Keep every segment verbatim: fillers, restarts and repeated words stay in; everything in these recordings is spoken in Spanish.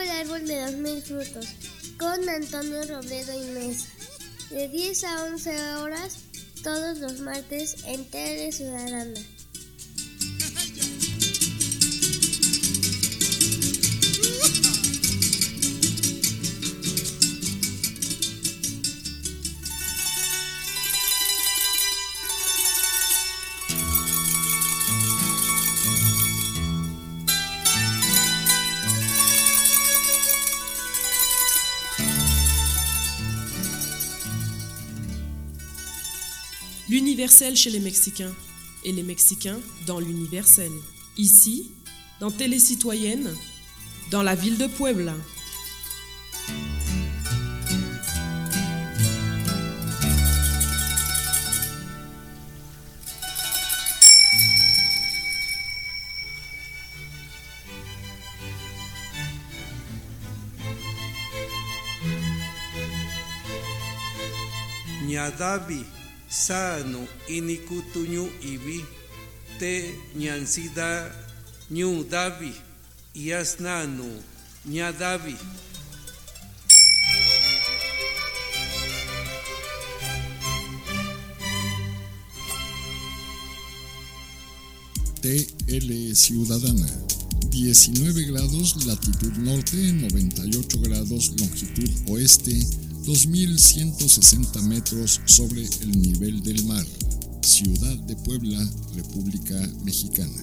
el árbol de los mil frutos, con Antonio Robledo y Mesa, de diez a once horas, todos los martes en Tele Ciudadana. L'universel chez les Mexicains et les Mexicains dans l'universel. Ici, dans Télé Citoyenne, dans la ville de Puebla. Ñadavi sano inikutuñu ibi te ñansida ñu davi yasnanu ñadavi. T L Ciudadana, diecinueve grados latitud norte, noventa y ocho grados longitud oeste, dos mil ciento sesenta metros sobre el nivel del mar. Ciudad de Puebla, República Mexicana.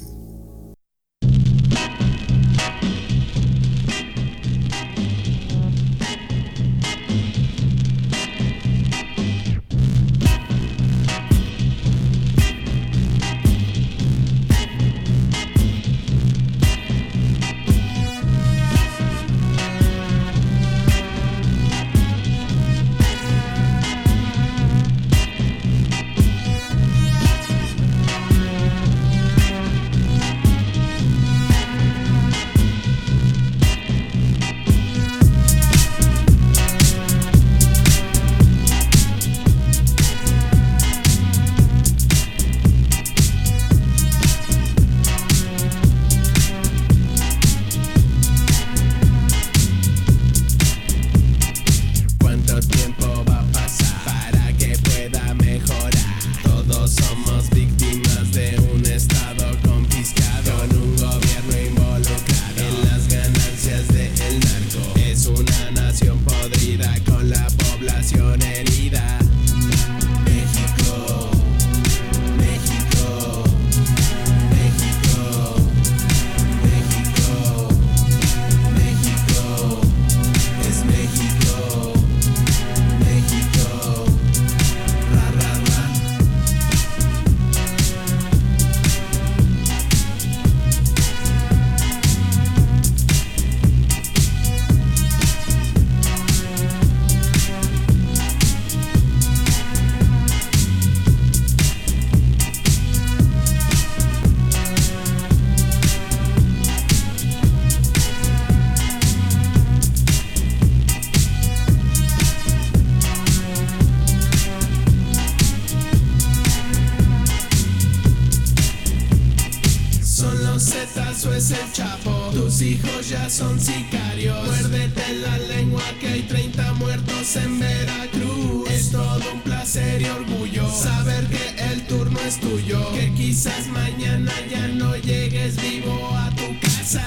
Tus hijos ya son sicarios. Muérdete la lengua que hay treinta muertos en Veracruz. Es todo un placer y orgullo saber que el turno es tuyo. Que quizás mañana ya no llegues vivo a tu casa.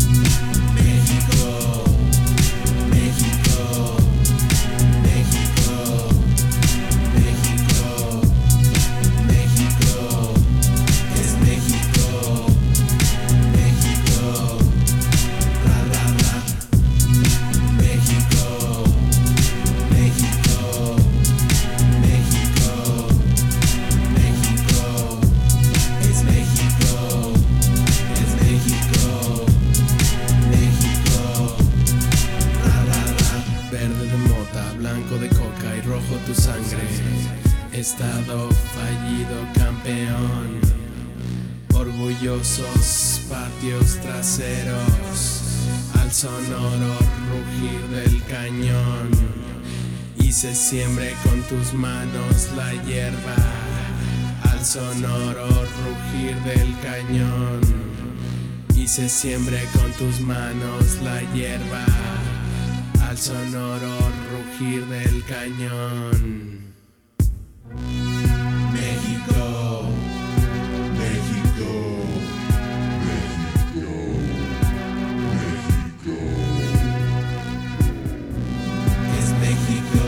México, México, México, México, México, es México. México, ra, ra, ra. México, México, México, México, es México, es México, México, ra, ra, ra. Verde de mota, blanco de coca y rojo tu sangre. Estado fallido, campeón. Orgullosos patios traseros, al sonoro rugir del cañón, y se siembre con tus manos la hierba, al sonoro rugir del cañón, y y se siembre con tus manos la hierba al sonoro rugir del cañón. México, México, México, México. Es México.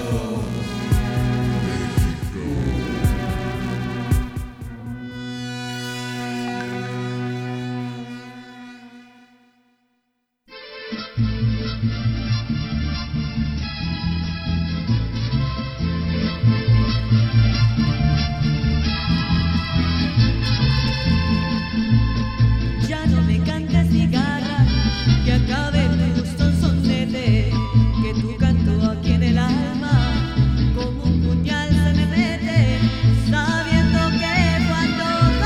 Ya no me cantes cigarra, que acabe tu gusto un sonete, que tu canto aquí en el alma como un puñal se me mete, sabiendo que cuando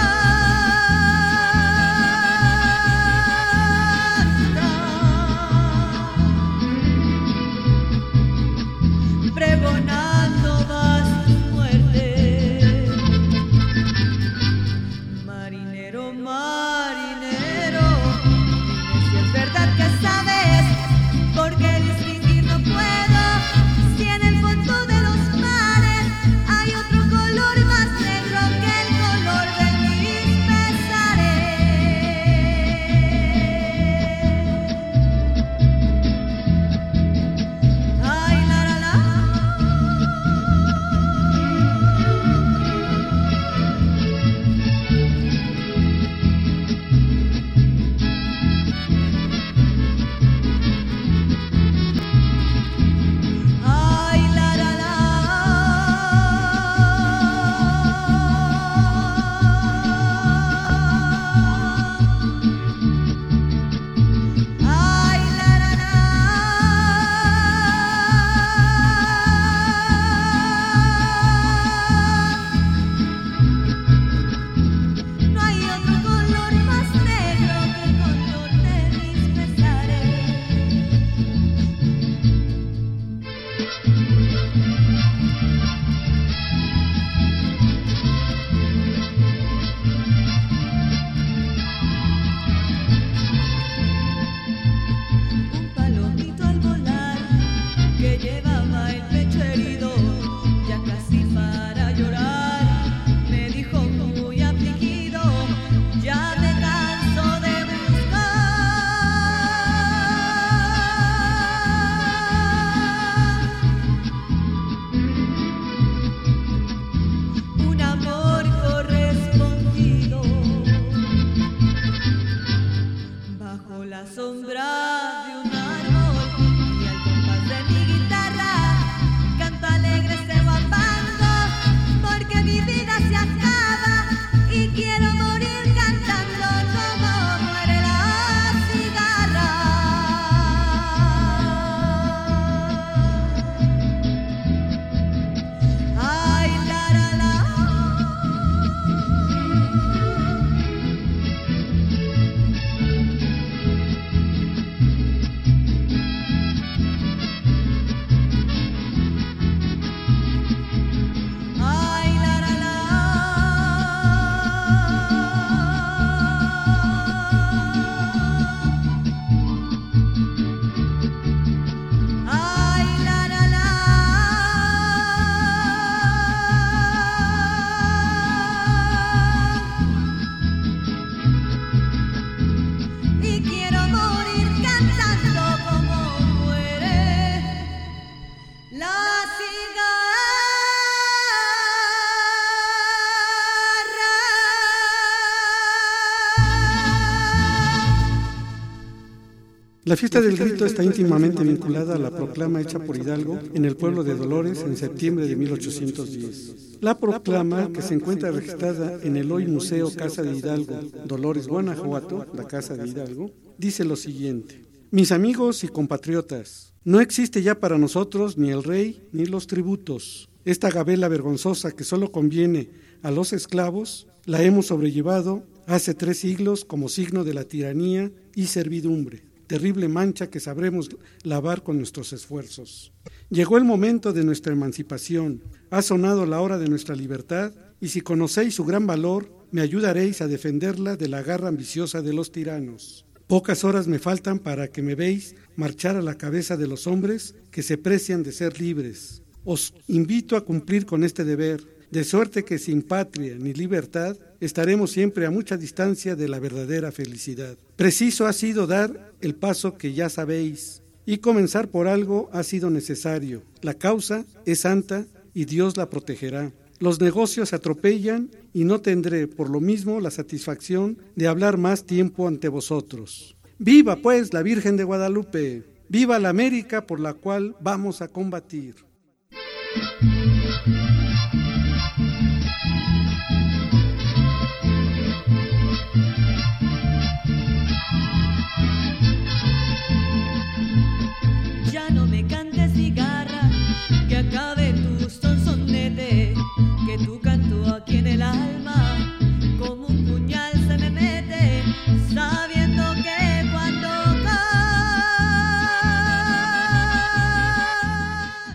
canta, pregonando vas tu muerte. Marinero, marinero, dime si es verdad que sabes, porque distinguir no puedo, si en el fondo de los mares hay otro color más negro que el color de mis pesares. Ay, la, la, la. Ay, la, la, la. Ay, la, la, la. No hay otro color más negro que el color de mis pesares. Un palomito al volar que llevaba el pecho herido, ya casi para llorar, me dijo muy afligido: ya me canso de buscar un amor correspondido bajo la sombra de un árbol, y al compás de mi guitarra canto alegre este guapango, porque mi vida se acaba y quiero morir cantando como muere la cigarra. Ay, la, la, la. Ay, la, la, la. Ay, la, la, la. Y quiero morir cantando como muere la cigarra. La fiesta del grito está íntimamente vinculada a la proclama hecha por Hidalgo en el pueblo de Dolores en septiembre de mil ochocientos diez. La proclama, que se encuentra registrada en el hoy Museo Casa de Hidalgo, Dolores, Guanajuato, la Casa de Hidalgo, dice lo siguiente: mis amigos y compatriotas, no existe ya para nosotros ni el rey ni los tributos. Esta gabela vergonzosa que solo conviene a los esclavos, la hemos sobrellevado hace tres siglos como signo de la tiranía y servidumbre, terrible mancha que sabremos lavar con nuestros esfuerzos. Llegó el momento de nuestra emancipación, ha sonado la hora de nuestra libertad, y si conocéis su gran valor, me ayudaréis a defenderla de la garra ambiciosa de los tiranos. Pocas horas me faltan para que me veáis marchar a la cabeza de los hombres que se precian de ser libres. Os invito a cumplir con este deber, de suerte que sin patria ni libertad estaremos siempre a mucha distancia de la verdadera felicidad. Preciso ha sido dar el paso que ya sabéis, y comenzar por algo ha sido necesario. La causa es santa y Dios la protegerá. Los negocios se atropellan y no tendré por lo mismo la satisfacción de hablar más tiempo ante vosotros. ¡Viva pues la Virgen de Guadalupe! ¡Viva la América por la cual vamos a combatir! Ya no me cantes cigarra, que acabe tu sonsonete, que tu canto aquí en el alma como un puñal se me mete, sabiendo que cuando canta.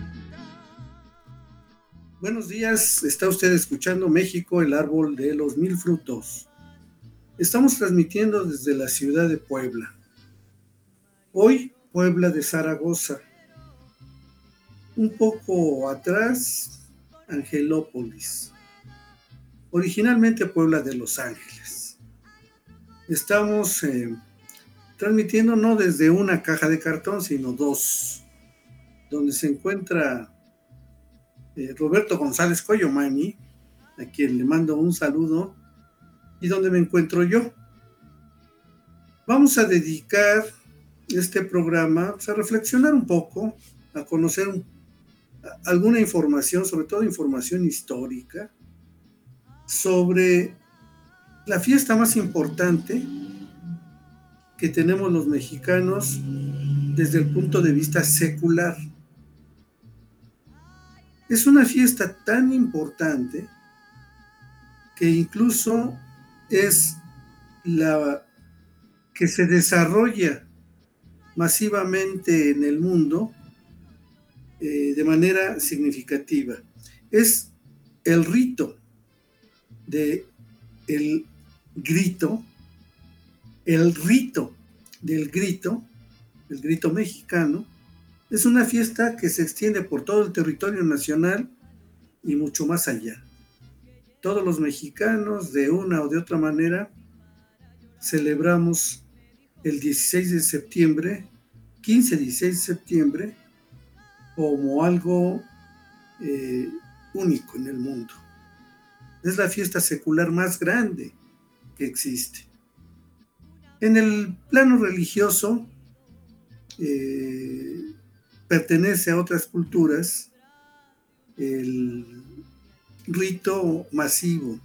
Buenos días, está usted escuchando México, el árbol de los mil frutos. Estamos transmitiendo desde la ciudad de Puebla. Hoy, Puebla de Zaragoza. Un poco atrás, Angelópolis. Originalmente Puebla de Los Ángeles. Estamos eh, transmitiendo no desde una caja de cartón, sino dos, donde se encuentra eh, Roberto González Coyomani, a quien le mando un saludo, y donde me encuentro yo. Vamos a dedicar este programa pues, a reflexionar un poco, a conocer un, a, alguna información, sobre todo información histórica, sobre la fiesta más importante que tenemos los mexicanos desde el punto de vista secular. Es una fiesta tan importante que incluso es la que se desarrolla masivamente en el mundo eh, de manera significativa. Es el rito de el grito, el rito del grito, el grito mexicano. Es una fiesta que se extiende por todo el territorio nacional y mucho más allá. Todos los mexicanos, de una o de otra manera, celebramos el dieciséis de septiembre, quince dieciséis de septiembre, como algo eh, único en el mundo. Es la fiesta secular más grande que existe. En el plano religioso, eh, pertenece a otras culturas el rito masivo,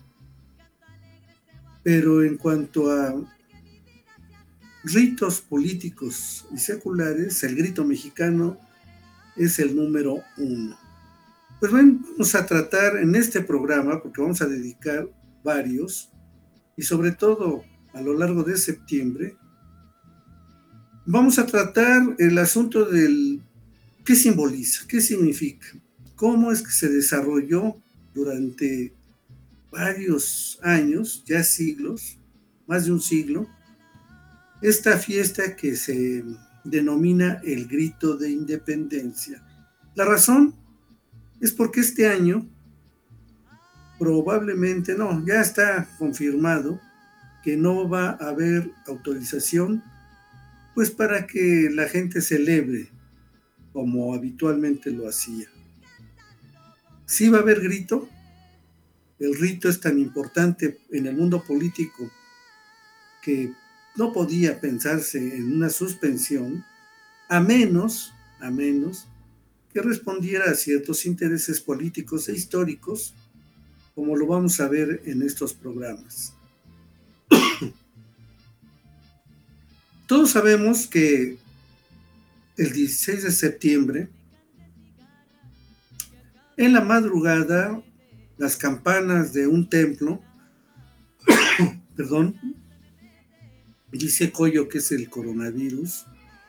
pero en cuanto a ritos políticos y seculares, el grito mexicano es el número uno. Pues bueno, vamos a tratar en este programa, porque vamos a dedicar varios, y sobre todo a lo largo de septiembre, vamos a tratar el asunto del qué simboliza, qué significa, cómo es que se desarrolló durante varios años, ya siglos, más de un siglo, esta fiesta que se denomina el Grito de Independencia. La razón es porque este año, probablemente, no, ya está confirmado que no va a haber autorización, pues para que la gente celebre como habitualmente lo hacía. Sí va a haber grito. El rito es tan importante en el mundo político que no podía pensarse en una suspensión, a menos, a menos que respondiera a ciertos intereses políticos e históricos, como lo vamos a ver en estos programas. Todos sabemos que el dieciséis de septiembre, en la madrugada, las campanas de un templo, perdón, dice Coyo que es el coronavirus,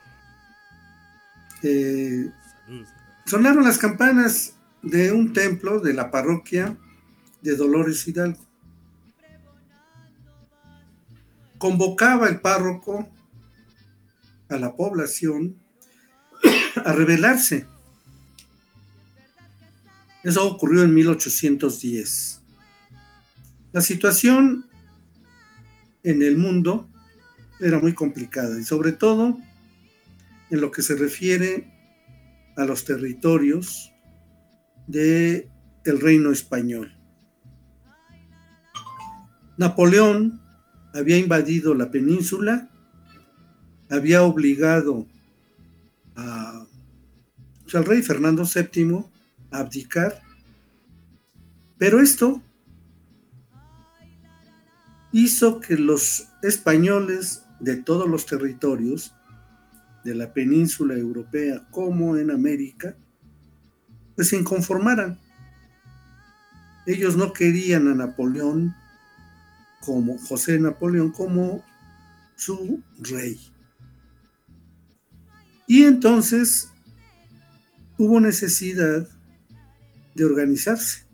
eh, sonaron las campanas de un templo de la parroquia de Dolores Hidalgo. Convocaba el párroco a la población a rebelarse. Eso ocurrió en mil ochocientos diez. La situación en el mundo era muy complicada, y sobre todo en lo que se refiere a los territorios del reino español. Napoleón había invadido la península, había obligado a, o sea, al rey Fernando séptimo a abdicar, pero esto hizo que los españoles de todos los territorios de la península europea como en América, pues se inconformaran. Ellos no querían a Napoleón como José Napoleón como su rey. Y entonces hubo necesidad de organizarse.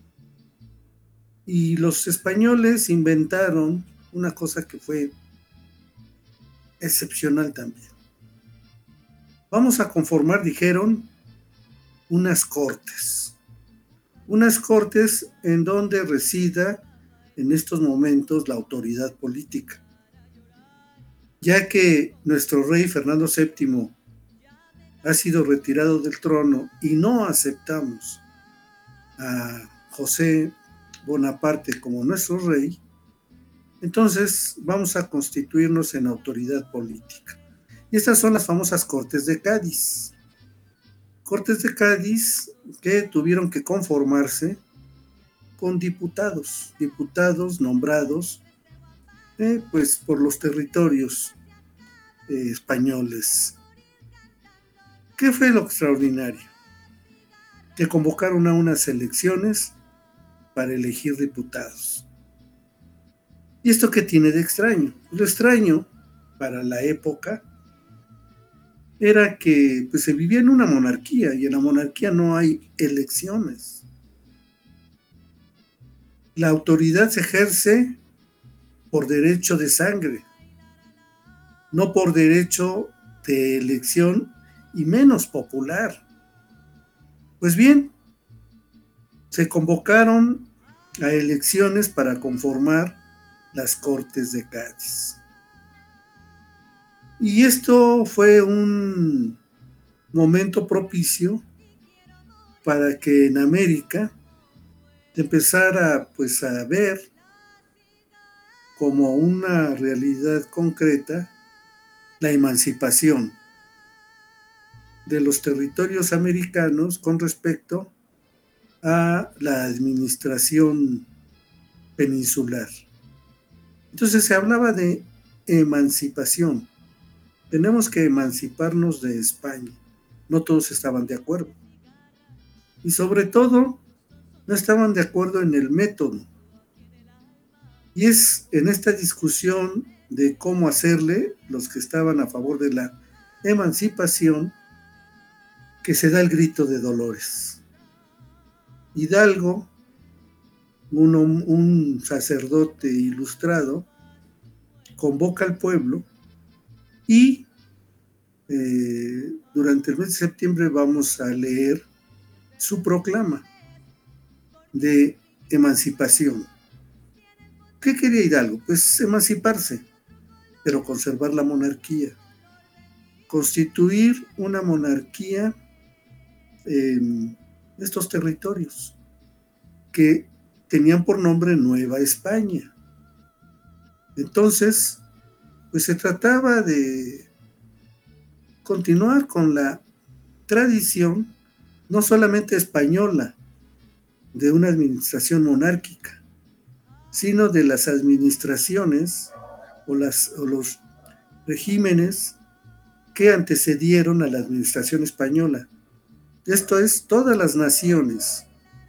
Y los españoles inventaron una cosa que fue excepcional también. Vamos a conformar, dijeron, unas cortes. Unas cortes en donde resida en estos momentos la autoridad política. Ya que nuestro rey Fernando séptimo ha sido retirado del trono y no aceptamos a José Bonaparte como nuestro rey, entonces vamos a constituirnos en autoridad política. Y estas son las famosas Cortes de Cádiz. Cortes de Cádiz que tuvieron que conformarse con diputados, diputados nombrados eh, pues por los territorios eh, españoles. ¿Qué fue lo extraordinario? Que convocaron a unas elecciones para elegir diputados. ¿Y esto qué tiene de extraño? Lo extraño para la época era que pues, se vivía en una monarquía, y en la monarquía no hay elecciones. La autoridad se ejerce por derecho de sangre, no por derecho de elección y menos popular. Pues bien, se convocaron a elecciones para conformar las Cortes de Cádiz. Y esto fue un momento propicio para que en América se empezara pues, a ver como una realidad concreta la emancipación de los territorios americanos con respecto a la administración peninsular. Entonces se hablaba de emancipación. Tenemos que emanciparnos de España. No todos estaban de acuerdo. Y sobre todo, no estaban de acuerdo en el método. Y es en esta discusión de cómo hacerle, los que estaban a favor de la emancipación, que se da el grito de Dolores. Hidalgo, un, un sacerdote ilustrado, convoca al pueblo y eh, durante el mes de septiembre vamos a leer su proclama de emancipación. ¿Qué quería Hidalgo? Pues emanciparse, pero conservar la monarquía, constituir una monarquía en estos territorios que tenían por nombre Nueva España. Entonces, pues se trataba de continuar con la tradición, no solamente española, de una administración monárquica, sino de las administraciones o, las, o los regímenes que antecedieron a la administración española. Esto es, todas las naciones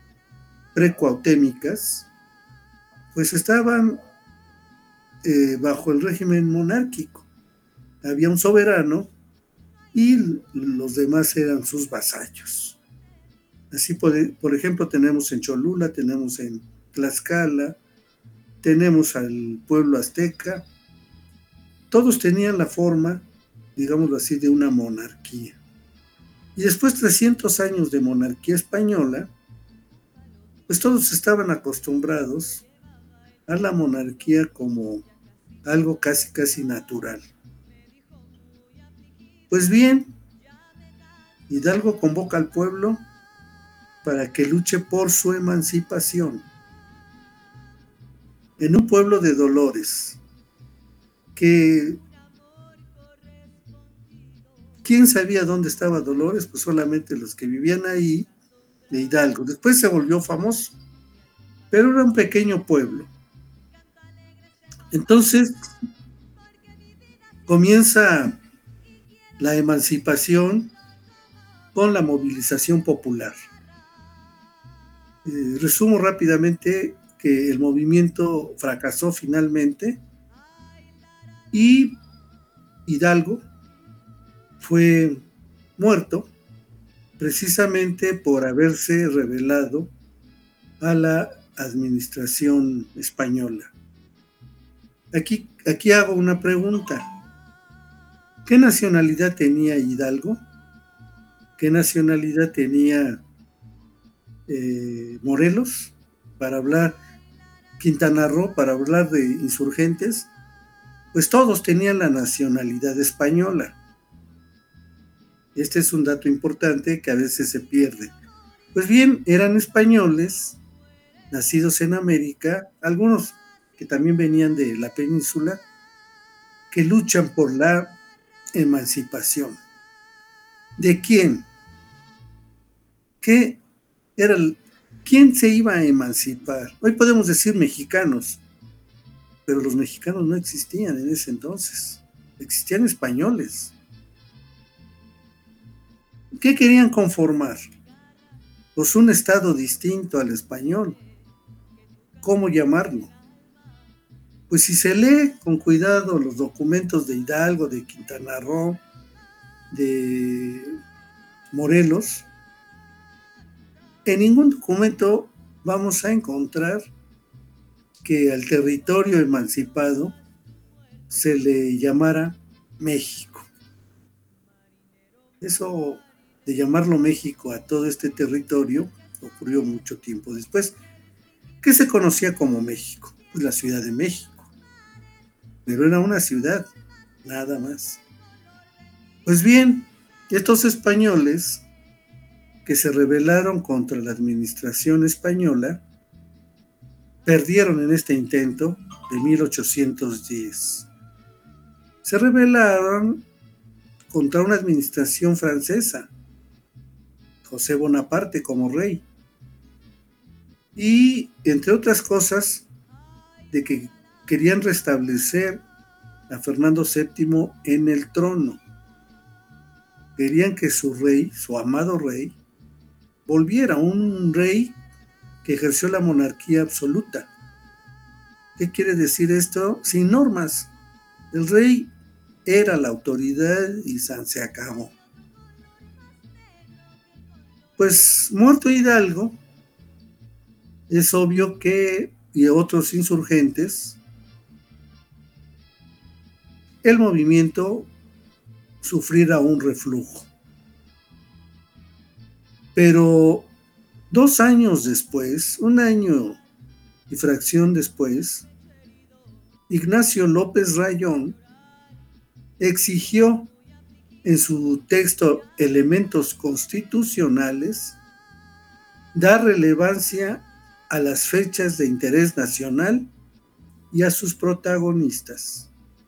precuautémicas, pues estaban eh, bajo el régimen monárquico. Había un soberano y los demás eran sus vasallos. Así, por, por ejemplo, tenemos en Cholula, tenemos en Tlaxcala, tenemos al pueblo azteca. Todos tenían la forma digámoslo así, de una monarquía. Y después de trescientos años de monarquía española, pues todos estaban acostumbrados a la monarquía como algo casi casi natural. Pues bien, Hidalgo convoca al pueblo para que luche por su emancipación. En un pueblo de Dolores, que ¿quién sabía dónde estaba Dolores? Pues solamente los que vivían ahí, de Hidalgo. Después se volvió famoso, pero era un pequeño pueblo. Entonces comienza la emancipación con la movilización popular. Eh, resumo rápidamente que el movimiento fracasó finalmente y Hidalgo fue muerto precisamente por haberse rebelado a la administración española. Aquí, aquí hago una pregunta. ¿Qué nacionalidad tenía Hidalgo? ¿Qué nacionalidad tenía eh, Morelos? Para hablar, Quintana Roo, para hablar de insurgentes, pues todos tenían la nacionalidad española. Este es un dato importante que a veces se pierde. Pues bien, eran españoles, nacidos en América, algunos que también venían de la península, que luchan por la emancipación. ¿De quién? ¿Qué era el, ¿Quién se iba a emancipar? Hoy podemos decir mexicanos, pero los mexicanos no existían en ese entonces. Existían españoles. ¿Qué querían conformar? Pues un estado distinto al español. ¿Cómo llamarlo? Pues si se lee con cuidado los documentos de Hidalgo, de Quintana Roo, de Morelos, en ningún documento vamos a encontrar que al territorio emancipado se le llamara México. Eso de llamarlo México a todo este territorio ocurrió mucho tiempo después. ¿Qué se conocía como México? Pues la Ciudad de México. Pero era una ciudad, nada más. Pues bien, estos españoles que se rebelaron contra la administración española perdieron en este intento de mil ochocientos diez. Se rebelaron contra una administración francesa, José Bonaparte como rey, y entre otras cosas de que querían restablecer a Fernando séptimo en el trono. Querían que su rey, su amado rey, volviera, un rey que ejerció la monarquía absoluta. ¿Qué quiere decir esto? Sin normas. El rey era la autoridad y se acabó. Pues muerto Hidalgo, es obvio que, y otros insurgentes, el movimiento sufrirá un reflujo. Pero dos años después, un año y fracción después, Ignacio López Rayón exigió en su texto Elementos Constitucionales dar relevancia a las fechas de interés nacional y a sus protagonistas.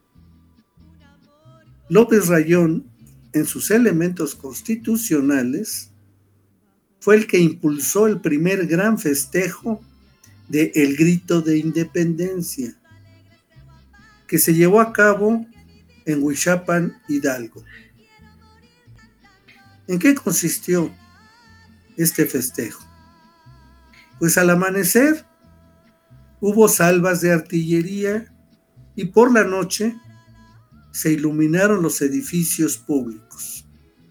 López Rayón, en sus Elementos Constitucionales, fue el que impulsó el primer gran festejo de El Grito de Independencia, que se llevó a cabo en Huichapan, Hidalgo. ¿En qué consistió este festejo? Pues al amanecer hubo salvas de artillería y por la noche se iluminaron los edificios públicos.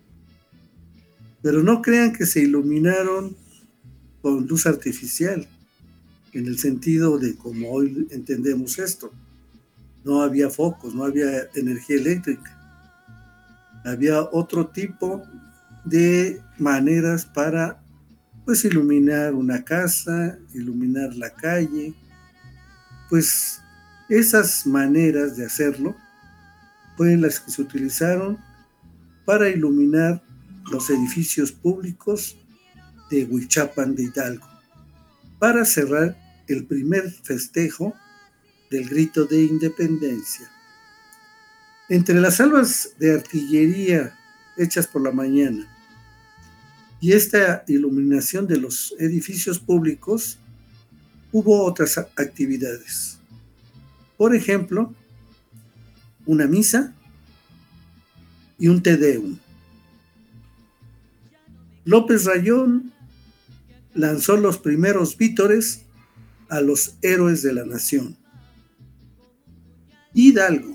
Pero no crean que se iluminaron con luz artificial, en el sentido de como hoy entendemos esto. No había focos, no había energía eléctrica. Había otro tipo de maneras para, pues, iluminar una casa, iluminar la calle. Pues esas maneras de hacerlo fueron las que se utilizaron para iluminar los edificios públicos de Huichapan de Hidalgo, para cerrar el primer festejo del grito de independencia. Entre las salvas de artillería hechas por la mañana y esta iluminación de los edificios públicos, hubo otras actividades. Por ejemplo, una misa y un Te Deum. López Rayón lanzó los primeros vítores a los héroes de la nación. Hidalgo,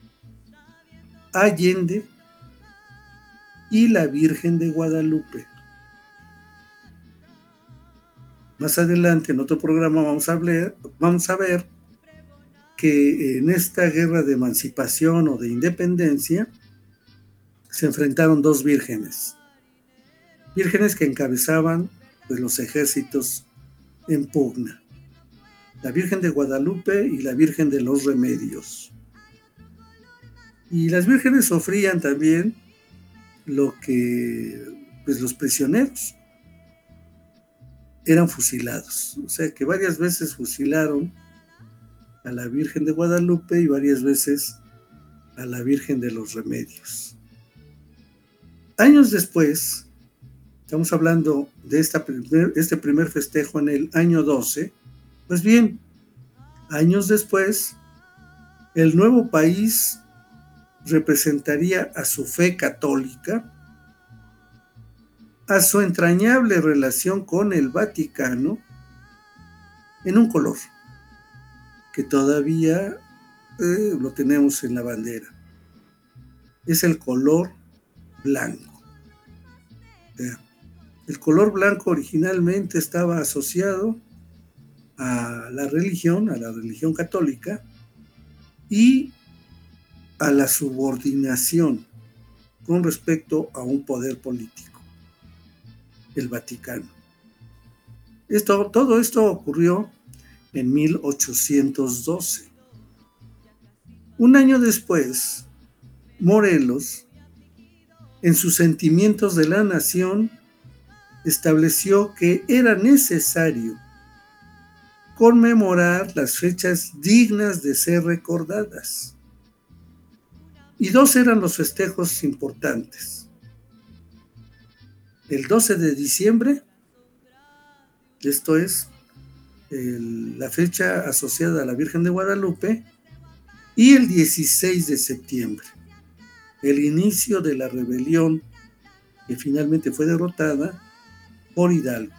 Allende y la Virgen de Guadalupe. Más adelante en otro programa vamos a, hablar, vamos a ver que en esta guerra de emancipación o de independencia se enfrentaron dos vírgenes. Vírgenes que encabezaban, pues, los ejércitos en pugna. La Virgen de Guadalupe y la Virgen de los Remedios. Y las vírgenes sufrían también lo que, pues, los prisioneros eran fusilados. O sea que varias veces fusilaron a la Virgen de Guadalupe y varias veces a la Virgen de los Remedios. Años después, estamos hablando de esta primer, este primer festejo en el año doce, pues bien, años después, el nuevo país representaría a su fe católica, a su entrañable relación con el Vaticano, en un color que todavía eh, lo tenemos en la bandera. Es el color blanco. El color blanco originalmente estaba asociado a la religión, a la religión católica, y a la subordinación con respecto a un poder político, el Vaticano. Esto, todo esto ocurrió en mil ochocientos doce. Un año después, Morelos, en sus Sentimientos de la Nación, estableció que era necesario conmemorar las fechas dignas de ser recordadas. Y dos eran los festejos importantes. El doce de diciembre, esto es el, la fecha asociada a la Virgen de Guadalupe, y el dieciséis de septiembre, el inicio de la rebelión que finalmente fue derrotada por Hidalgo.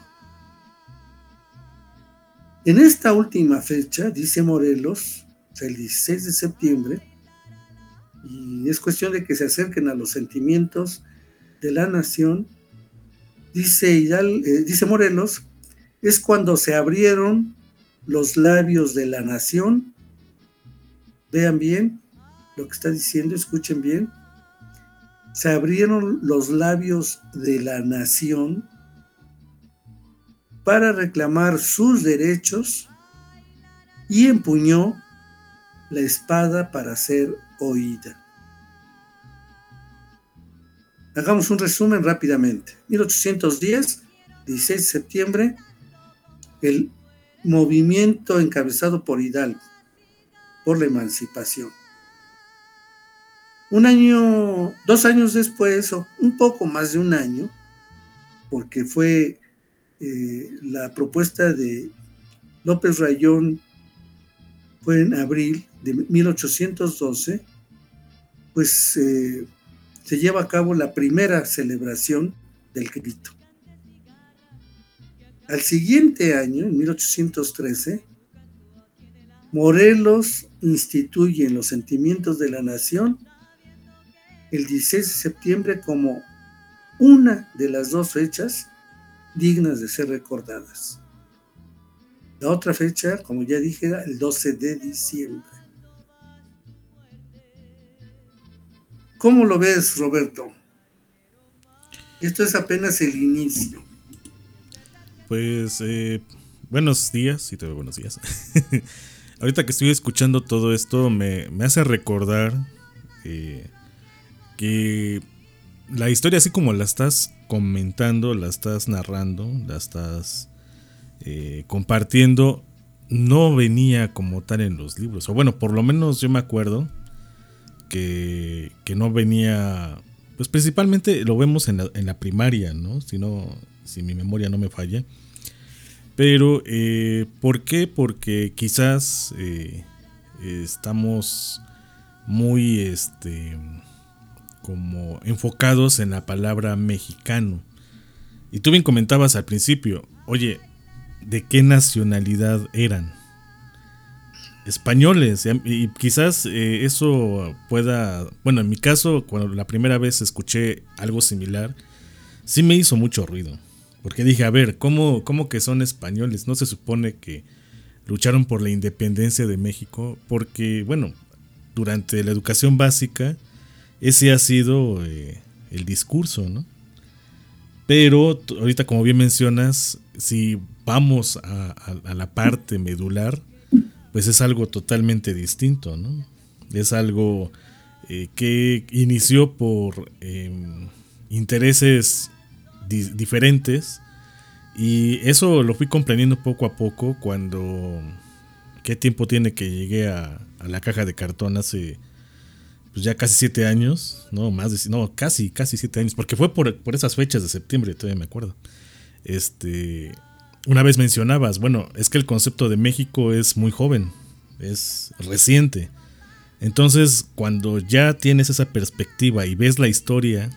En esta última fecha, dice Morelos, el dieciséis de septiembre, y es cuestión de que se acerquen a los sentimientos de la nación, dice, Hidal, eh, dice Morelos, es cuando se abrieron los labios de la nación. Vean bien lo que está diciendo, escuchen bien. Se abrieron los labios de la nación para reclamar sus derechos y empuñó la espada para ser oída. Hagamos un resumen rápidamente. mil ochocientos diez, dieciséis de septiembre, el movimiento encabezado por Hidalgo, por la emancipación. Un año, dos años después, o un poco más de un año, porque fue eh, la propuesta de López Rayón, fue en abril de mil ochocientos doce, pues eh, se lleva a cabo la primera celebración del grito. Al siguiente año, en mil ochocientos trece, Morelos instituye en los Sentimientos de la Nación el dieciséis de septiembre como una de las dos fechas dignas de ser recordadas. La otra fecha, como ya dije, era el doce de diciembre. ¿Cómo lo ves, Roberto? Esto es apenas el inicio. Pues, eh, buenos días, sí te veo buenos días. Ahorita que estoy escuchando todo esto, me, me hace recordar eh, que la historia, así como la estás comentando, la estás narrando, la estás eh, compartiendo, no venía como tal en los libros. O bueno, por lo menos yo me acuerdo que, que no venía. Pues principalmente lo vemos en la, en la primaria, ¿no? Si no, si mi memoria no me falla. Pero, eh, ¿por qué? Porque quizás eh, estamos muy, este, como enfocados en la palabra mexicano. Y tú bien comentabas al principio, oye, ¿de qué nacionalidad eran? Españoles, y quizás eh, eso pueda, bueno, en mi caso, cuando la primera vez escuché algo similar, sí me hizo mucho ruido, porque dije, a ver, ¿cómo, cómo que son españoles? ¿No se supone que lucharon por la independencia de México? Porque, bueno, durante la educación básica, ese ha sido eh, el discurso, ¿no? Pero ahorita, como bien mencionas, si vamos a, a, a la parte medular, pues es algo totalmente distinto, ¿no? Es algo eh, que inició por eh, intereses di- diferentes, y eso lo fui comprendiendo poco a poco cuando, ¿qué tiempo tiene que llegué a, a la caja de cartón? Hace pues ya casi siete años, no, más de, no, casi, casi siete años, porque fue por, por esas fechas de septiembre, todavía me acuerdo. Este... Una vez mencionabas, bueno, es que el concepto de México es muy joven, es reciente. Entonces, cuando ya tienes esa perspectiva y ves la historia,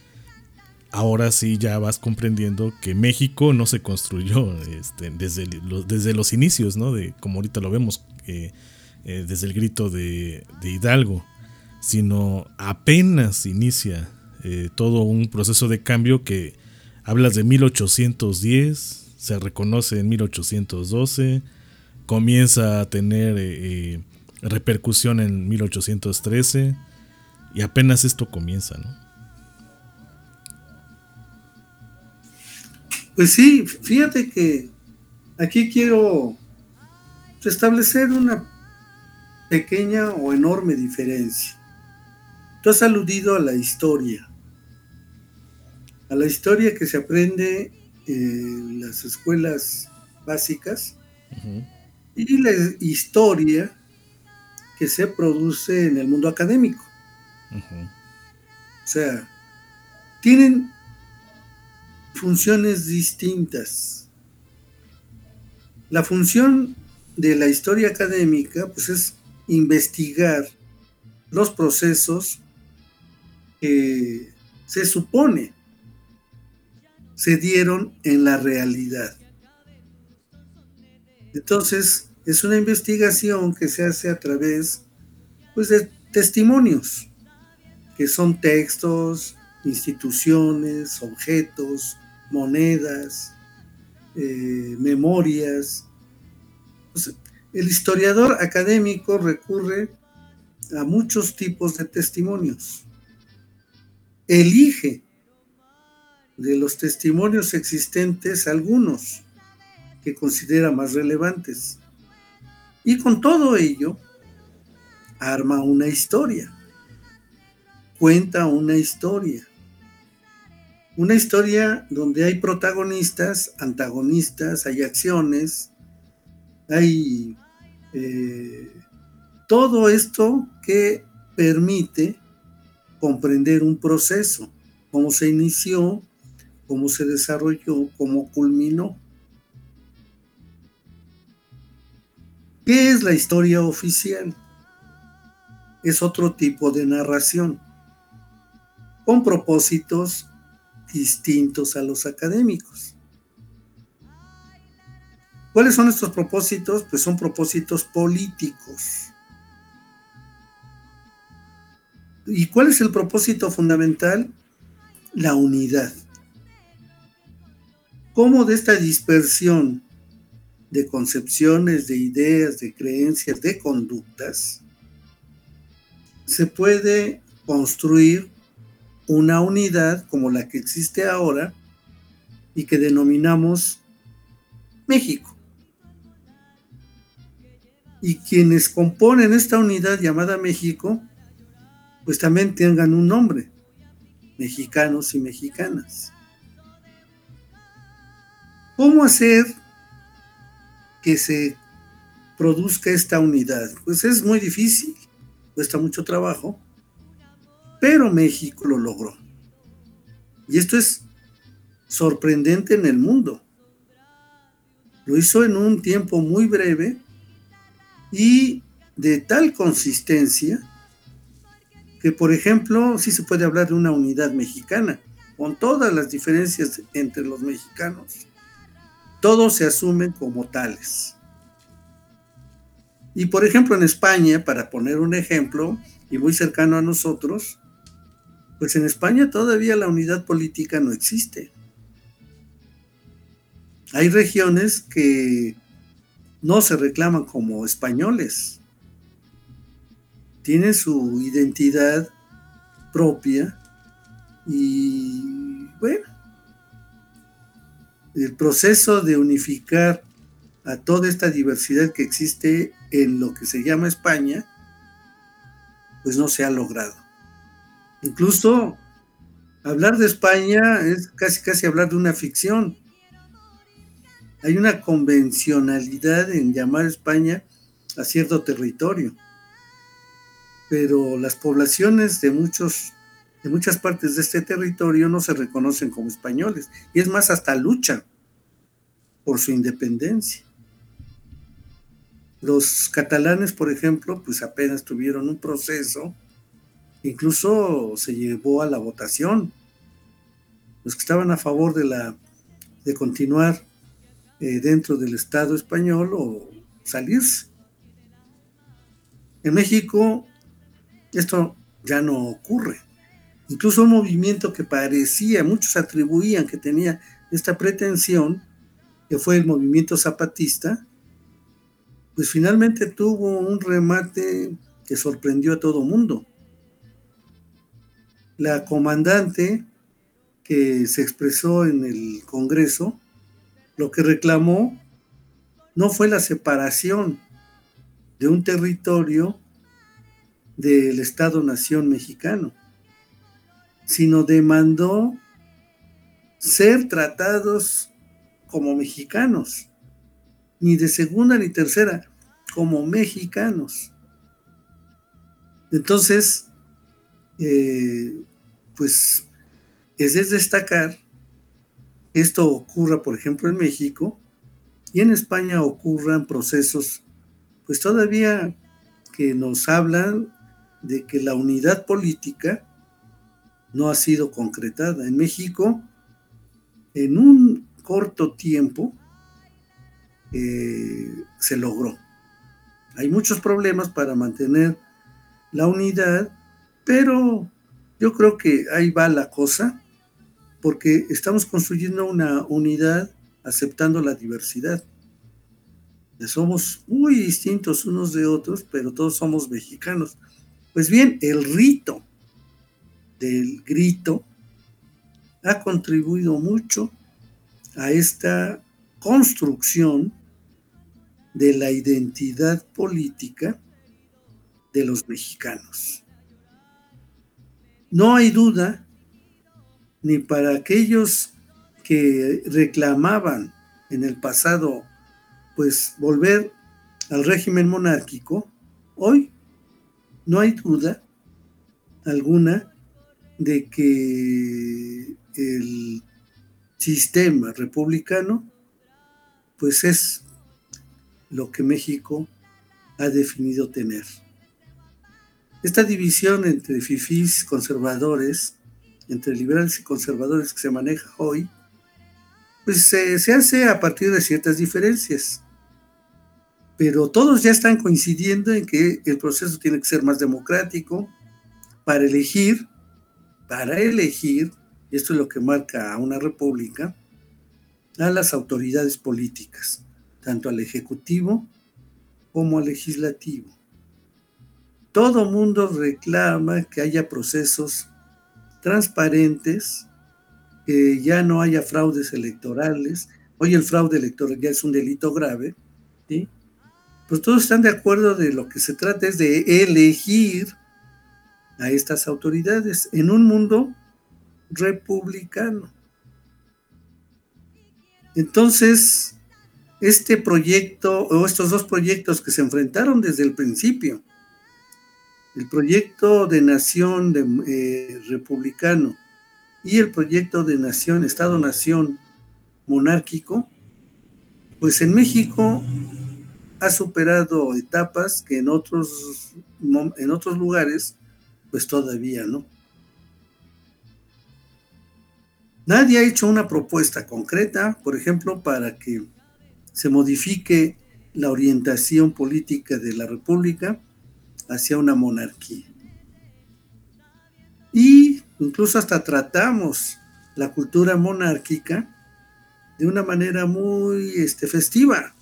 ahora sí ya vas comprendiendo que México no se construyó este, desde, los, desde los inicios, ¿no? De, como ahorita lo vemos, eh, eh, desde el grito de, de Hidalgo, sino apenas inicia eh, todo un proceso de cambio que hablas de mil ochocientos diez. Se reconoce en mil ochocientos doce, comienza a tener eh, repercusión en mil ochocientos trece, y apenas esto comienza, ¿no? Pues sí, fíjate que aquí quiero establecer una pequeña o enorme diferencia. Tú has aludido a la historia, a la historia que se aprende en las escuelas básicas, uh-huh, y la historia que se produce en el mundo académico. Uh-huh. O sea, tienen funciones distintas. La función de la historia académica, pues, es investigar los procesos que se supone se dieron en la realidad. Entonces, es una investigación que se hace a través, pues, de testimonios, que son textos, instituciones, objetos, monedas, eh, memorias. Pues, el historiador académico recurre a muchos tipos de testimonios. Elige de los testimonios existentes algunos que considera más relevantes. Y con todo ello, arma una historia. Cuenta una historia. Una historia donde hay protagonistas, antagonistas, hay acciones, hay eh, todo esto que permite comprender un proceso, cómo se inició, cómo se desarrolló, cómo culminó. ¿Qué es la historia oficial? Es otro tipo de narración, con propósitos distintos a los académicos. ¿Cuáles son estos propósitos? Pues son propósitos políticos. ¿Y cuál es el propósito fundamental? La unidad. ¿Cómo de esta dispersión de concepciones, de ideas, de creencias, de conductas, se puede construir una unidad como la que existe ahora y que denominamos México. Y quienes componen esta unidad llamada México, pues también tengan un nombre, mexicanos y mexicanas. ¿Cómo hacer que se produzca esta unidad? Pues es muy difícil, cuesta mucho trabajo, pero México lo logró. Y esto es sorprendente en el mundo. Lo hizo en un tiempo muy breve y de tal consistencia que, por ejemplo, sí se puede hablar de una unidad mexicana, con todas las diferencias entre los mexicanos. Todos se asumen como tales. Y, por ejemplo, en España, para poner un ejemplo, y muy cercano a nosotros, pues en España todavía la unidad política no existe. Hay regiones que no se reclaman como españoles. Tienen su identidad propia y, bueno, el proceso de unificar a toda esta diversidad que existe en lo que se llama España, pues no se ha logrado. Incluso hablar de España es casi casi hablar de una ficción. Hay una convencionalidad en llamar España a cierto territorio, pero las poblaciones de muchos de muchas partes de este territorio no se reconocen como españoles, y es más, hasta luchan por su independencia. Los catalanes, por ejemplo, pues apenas tuvieron un proceso, incluso se llevó a la votación. Los que estaban a favor de la de continuar eh, dentro del Estado español o salirse. En México esto ya no ocurre. Incluso un movimiento que parecía, muchos atribuían que tenía esta pretensión, que fue el movimiento zapatista, pues finalmente tuvo un remate que sorprendió a todo mundo. La comandante que se expresó en el Congreso, lo que reclamó no fue la separación de un territorio del Estado-Nación mexicano, sino demandó ser tratados como mexicanos, ni de segunda ni tercera, como mexicanos. Entonces, eh, pues es de destacar que esto ocurra, por ejemplo, en México, y en España ocurran procesos, pues todavía que nos hablan de que la unidad política no ha sido concretada. En México, en un corto tiempo, eh, se logró. Hay muchos problemas para mantener la unidad, pero yo creo que ahí va la cosa, porque estamos construyendo una unidad aceptando la diversidad. Somos muy distintos unos de otros, pero todos somos mexicanos. Pues bien, el rito del grito ha contribuido mucho a esta construcción de la identidad política de los mexicanos. No hay duda, ni para aquellos que reclamaban en el pasado, pues volver al régimen monárquico, hoy no hay duda alguna de que el sistema republicano pues es lo que México ha definido tener. Esta división entre fifís conservadores, entre liberales y conservadores que se maneja hoy, pues se, se hace a partir de ciertas diferencias. Pero todos ya están coincidiendo en que el proceso tiene que ser más democrático para elegir, para elegir, y esto es lo que marca a una república, a las autoridades políticas, tanto al ejecutivo como al legislativo. todo mundo reclama que haya procesos transparentes, que ya no haya fraudes electorales. Hoy el fraude electoral ya es un delito grave, ¿sí? Pues todos están de acuerdo de lo que se trata es de elegir a estas autoridades en un mundo republicano. Entonces, este proyecto, o estos dos proyectos que se enfrentaron desde el principio, el proyecto de nación de, eh, republicano y el proyecto de nación, Estado-nación monárquico, pues en México ha superado etapas que en otros, en otros lugares, pues todavía no. Nadie ha hecho una propuesta concreta, por ejemplo, para que se modifique la orientación política de la República hacia una monarquía. Y incluso hasta tratamos la cultura monárquica de una manera muy este, festiva,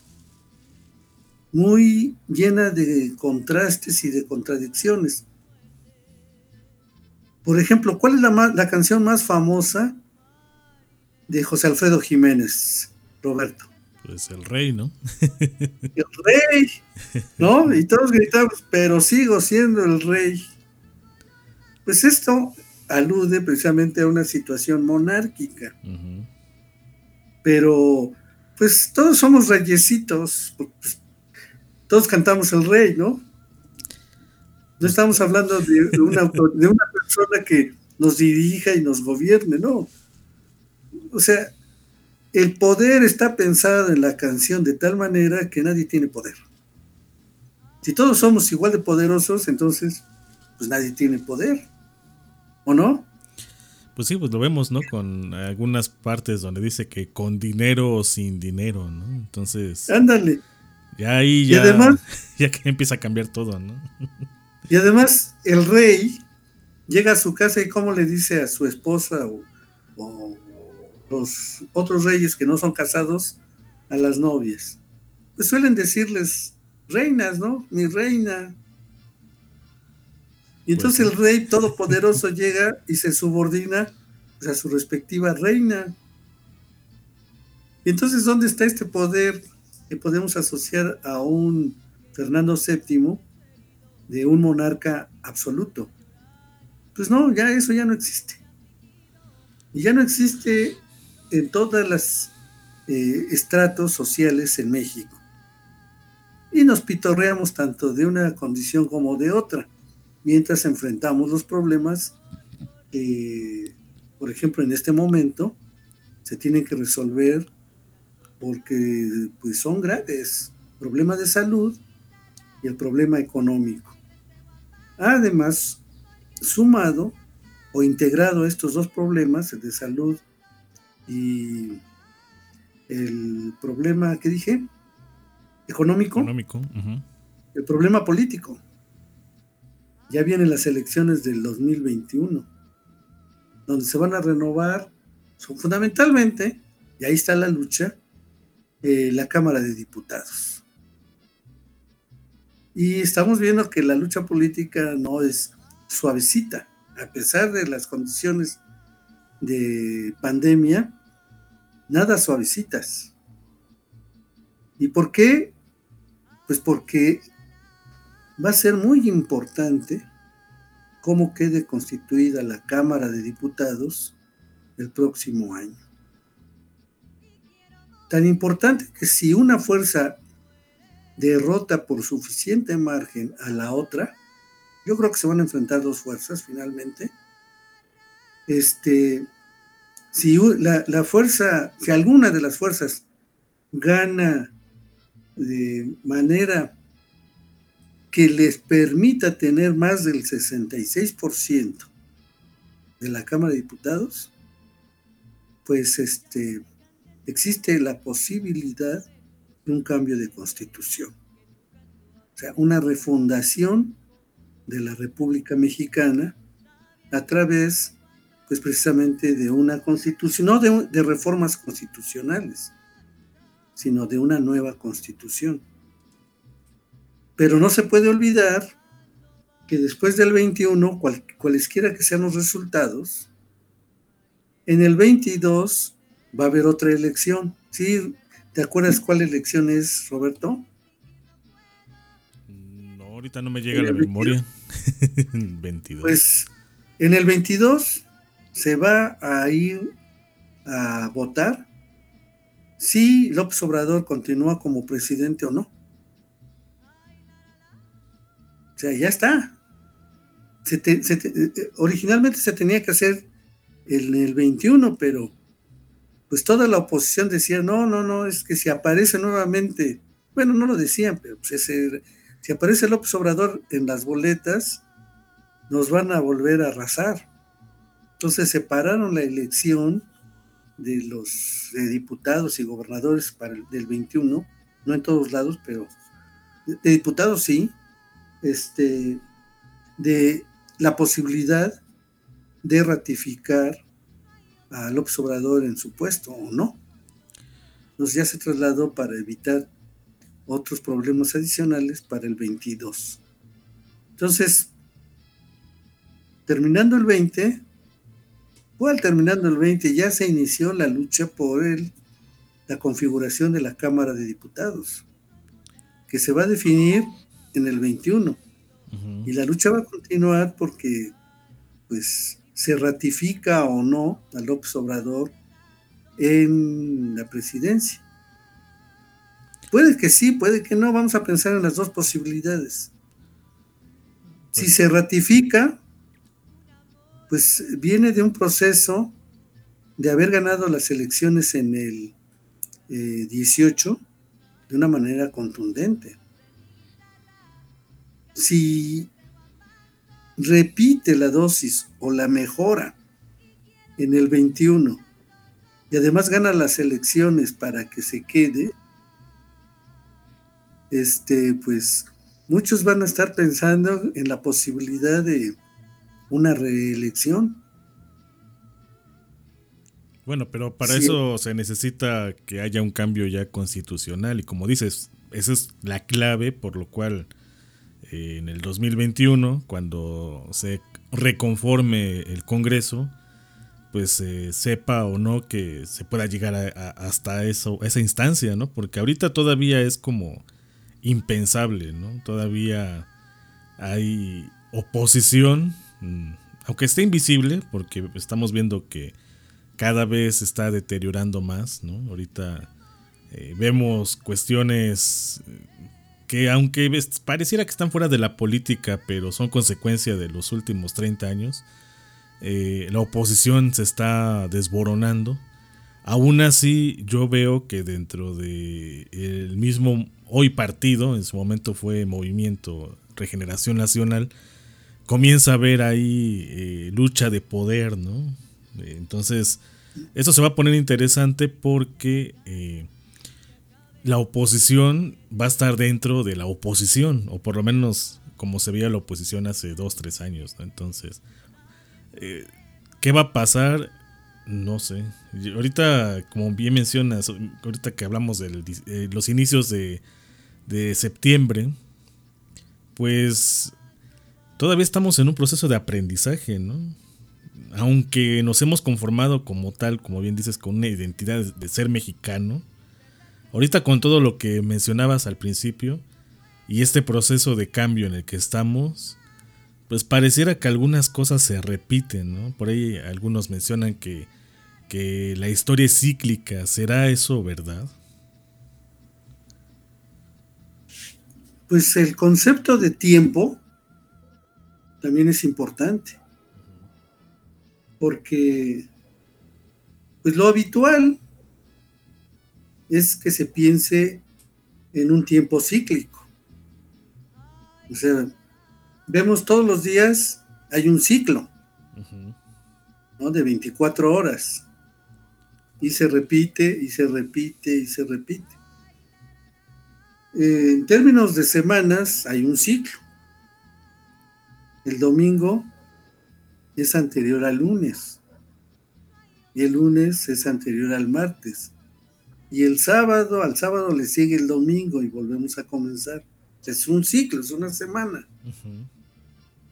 muy llena de contrastes y de contradicciones. Por ejemplo, ¿cuál es la, más, la canción más famosa de José Alfredo Jiménez, Roberto? Pues El Rey, ¿no? El Rey, ¿no? Y todos gritamos, pero sigo siendo el rey. Pues esto alude precisamente a una situación monárquica. Uh-huh. Pero, pues todos somos reyesitos, pues, todos cantamos el rey, ¿no? No estamos hablando de una, de una persona que nos dirija y nos gobierne, ¿no? O sea, el poder está pensado en la canción de tal manera que nadie tiene poder. Si todos somos igual de poderosos, entonces, pues nadie tiene poder, ¿o no? Pues sí, pues lo vemos, ¿no? Con algunas partes donde dice que con dinero o sin dinero, ¿no? Entonces... Ándale. Ya ahí ya, y además, ya que empieza a cambiar todo, ¿no? Y además el rey llega a su casa y cómo le dice a su esposa o, o los otros reyes que no son casados a las novias. Pues suelen decirles reinas, ¿no? Mi reina. Y entonces pues sí. El rey todopoderoso llega y se subordina pues, a su respectiva reina. Y entonces, ¿dónde está este poder que podemos asociar a un Fernando séptimo de un monarca absoluto? Pues no, ya eso ya no existe. Y ya no existe en todas las eh, estratos sociales en México. Y nos pitorreamos tanto de una condición como de otra, mientras enfrentamos los problemas que, por ejemplo, en este momento se tienen que resolver porque pues, son graves. Problema de salud y el problema económico. Además, sumado o integrado a estos dos problemas, el de salud y el problema, ¿qué dije? Económico. Económico. Uh-huh. El problema político. Ya vienen las elecciones del dos mil veintiuno, donde se van a renovar, son fundamentalmente, y ahí está la lucha, eh, la Cámara de Diputados. Y estamos viendo que la lucha política no es suavecita, a pesar de las condiciones de pandemia, nada suavecitas. ¿Y por qué? Pues porque va a ser muy importante cómo quede constituida la Cámara de Diputados el próximo año. Tan importante que si una fuerza derrota por suficiente margen a la otra, yo creo que se van a enfrentar dos fuerzas finalmente. Este, si la, la fuerza, si alguna de las fuerzas gana de manera que les permita tener más del sesenta y seis por ciento de la Cámara de Diputados, pues este, existe la posibilidad de un cambio de constitución. O sea, una refundación de la República Mexicana a través, pues precisamente de una constitución, no de, de reformas constitucionales, sino de una nueva constitución. Pero no se puede olvidar que después del veintiuno, cual, cualesquiera que sean los resultados, en el veintidós va a haber otra elección. ¿Sí? ¿Te acuerdas cuál elección es, Roberto? No, ahorita no me llega a la memoria. veintidós. Pues en el veintidós se va a ir a votar si López Obrador continúa como presidente o no. O sea, ya está. Se te, se te, originalmente se tenía que hacer en el veintiuno, pero pues toda la oposición decía, no, no, no, es que si aparece nuevamente, bueno, no lo decían, pero pues ese, si aparece López Obrador en las boletas, nos van a volver a arrasar. Entonces separaron la elección de los de diputados y gobernadores para el, del veintiuno, no en todos lados, pero de, de diputados sí, este, de la posibilidad de ratificar a López Obrador en su puesto o no. Entonces ya se trasladó para evitar otros problemas adicionales para el veintidós. Entonces, terminando el veinte, pues terminando el veinte ya se inició la lucha por el, la configuración de la Cámara de Diputados, que se va a definir en el veintiuno. Uh-huh. Y la lucha va a continuar porque pues se ratifica o no a López Obrador en la presidencia. Puede que sí, puede que no, vamos a pensar en las dos posibilidades. Si pues, se ratifica, pues viene de un proceso de haber ganado las elecciones en el eh, dieciocho de una manera contundente. Si repite la dosis o la mejora en el veintiuno y además gana las elecciones para que se quede, este, pues muchos van a estar pensando en la posibilidad de una reelección. Bueno, pero para sí. eso se necesita que haya un cambio ya constitucional y como dices, esa es la clave por lo cual eh, en el dos mil veintiuno, cuando se reconforme el Congreso, pues eh, sepa o no que se pueda llegar a, a, hasta eso, esa instancia, ¿no? Porque ahorita todavía es como impensable, ¿no? Todavía hay oposición, aunque esté invisible, porque estamos viendo que cada vez se está deteriorando más, ¿no? Ahorita eh, vemos cuestiones que aunque pareciera que están fuera de la política, pero son consecuencia de los últimos treinta años, eh, la oposición se está desboronando. Aún así, yo veo que dentro de el mismo hoy partido, en su momento fue Movimiento Regeneración Nacional, comienza a haber ahí eh, lucha de poder, ¿no? Entonces, eso se va a poner interesante porque eh, la oposición va a estar dentro de la oposición, o por lo menos como se veía la oposición hace dos, tres años, ¿no? Entonces, eh, ¿qué va a pasar? No sé. Ahorita, como bien mencionas, ahorita que hablamos de eh, los inicios de, de septiembre, pues todavía estamos en un proceso de aprendizaje, ¿no? Aunque nos hemos conformado como tal, como bien dices, con una identidad de ser mexicano, ahorita con todo lo que mencionabas al principio y este proceso de cambio en el que estamos, pues pareciera que algunas cosas se repiten, ¿no? Por ahí algunos mencionan que, que la historia es cíclica. ¿Será eso verdad? Pues el concepto de tiempo también es importante, porque pues lo habitual es que se piense en un tiempo cíclico. O sea, vemos todos los días hay un ciclo, uh-huh. ¿no? De veinticuatro horas y se repite y se repite y se repite. Eh, en términos de semanas hay un ciclo. El domingo es anterior al lunes y el lunes es anterior al martes y el sábado, al sábado le sigue el domingo y volvemos a comenzar. Es un ciclo, es una semana. Uh-huh.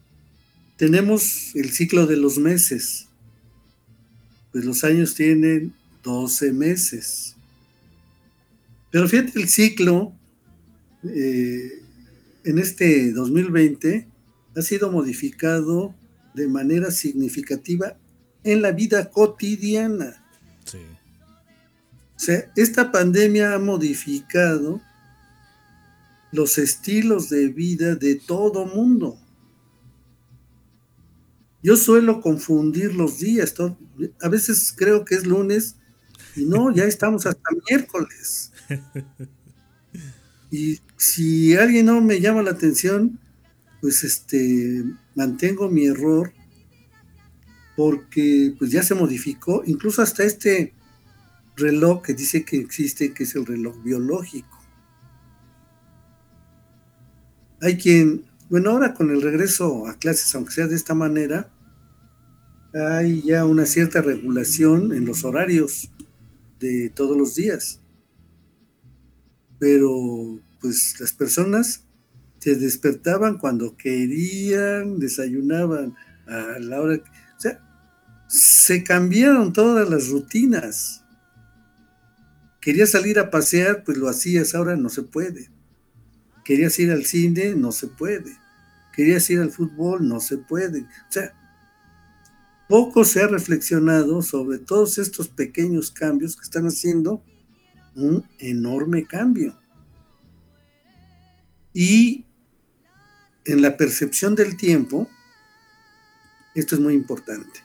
tenemos el ciclo de los meses. Pues los años tienen doce meses. Pero fíjate, el ciclo eh, en este dos mil veinte ha sido modificado de manera significativa en la vida cotidiana. Sí. O sea, esta pandemia ha modificado los estilos de vida de todo mundo. Yo suelo confundir los días. Todo, a veces creo que es lunes y no, ya estamos hasta miércoles. Y si alguien no me llama la atención, pues este mantengo mi error, porque pues ya se modificó, incluso hasta este reloj que dice que existe, que es el reloj biológico. Hay quien, bueno, ahora con el regreso a clases, aunque sea de esta manera, hay ya una cierta regulación en los horarios de todos los días. Pero pues las personas se despertaban cuando querían, desayunaban a la hora, o sea, se cambiaron todas las rutinas. Querías salir a pasear, pues lo hacías, ahora no se puede. Querías ir al cine, no se puede. Querías ir al fútbol, no se puede. O sea, poco se ha reflexionado sobre todos estos pequeños cambios que están haciendo un enorme cambio. Y en la percepción del tiempo, esto es muy importante,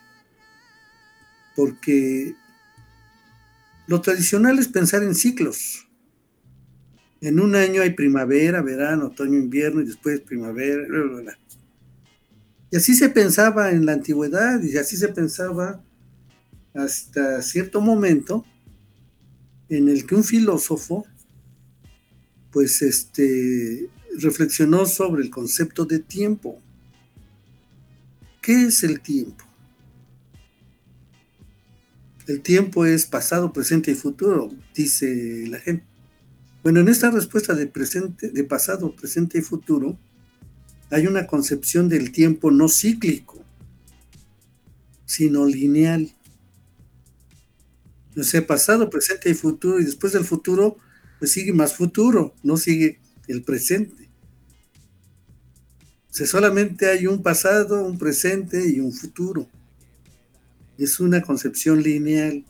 porque lo tradicional es pensar en ciclos. En un año hay primavera, verano, otoño, invierno y después primavera, bla, bla, bla. Y así se pensaba en la antigüedad y así se pensaba hasta cierto momento en el que un filósofo pues este reflexionó sobre el concepto de tiempo. ¿Qué es el tiempo? El tiempo es pasado, presente y futuro, dice la gente. Bueno, en esta respuesta de presente, de pasado, presente y futuro, hay una concepción del tiempo no cíclico, sino lineal. O sea, pasado, presente y futuro, y después del futuro, pues sigue más futuro, no sigue el presente. O sea, solamente hay un pasado, un presente y un futuro. Es una concepción lineal.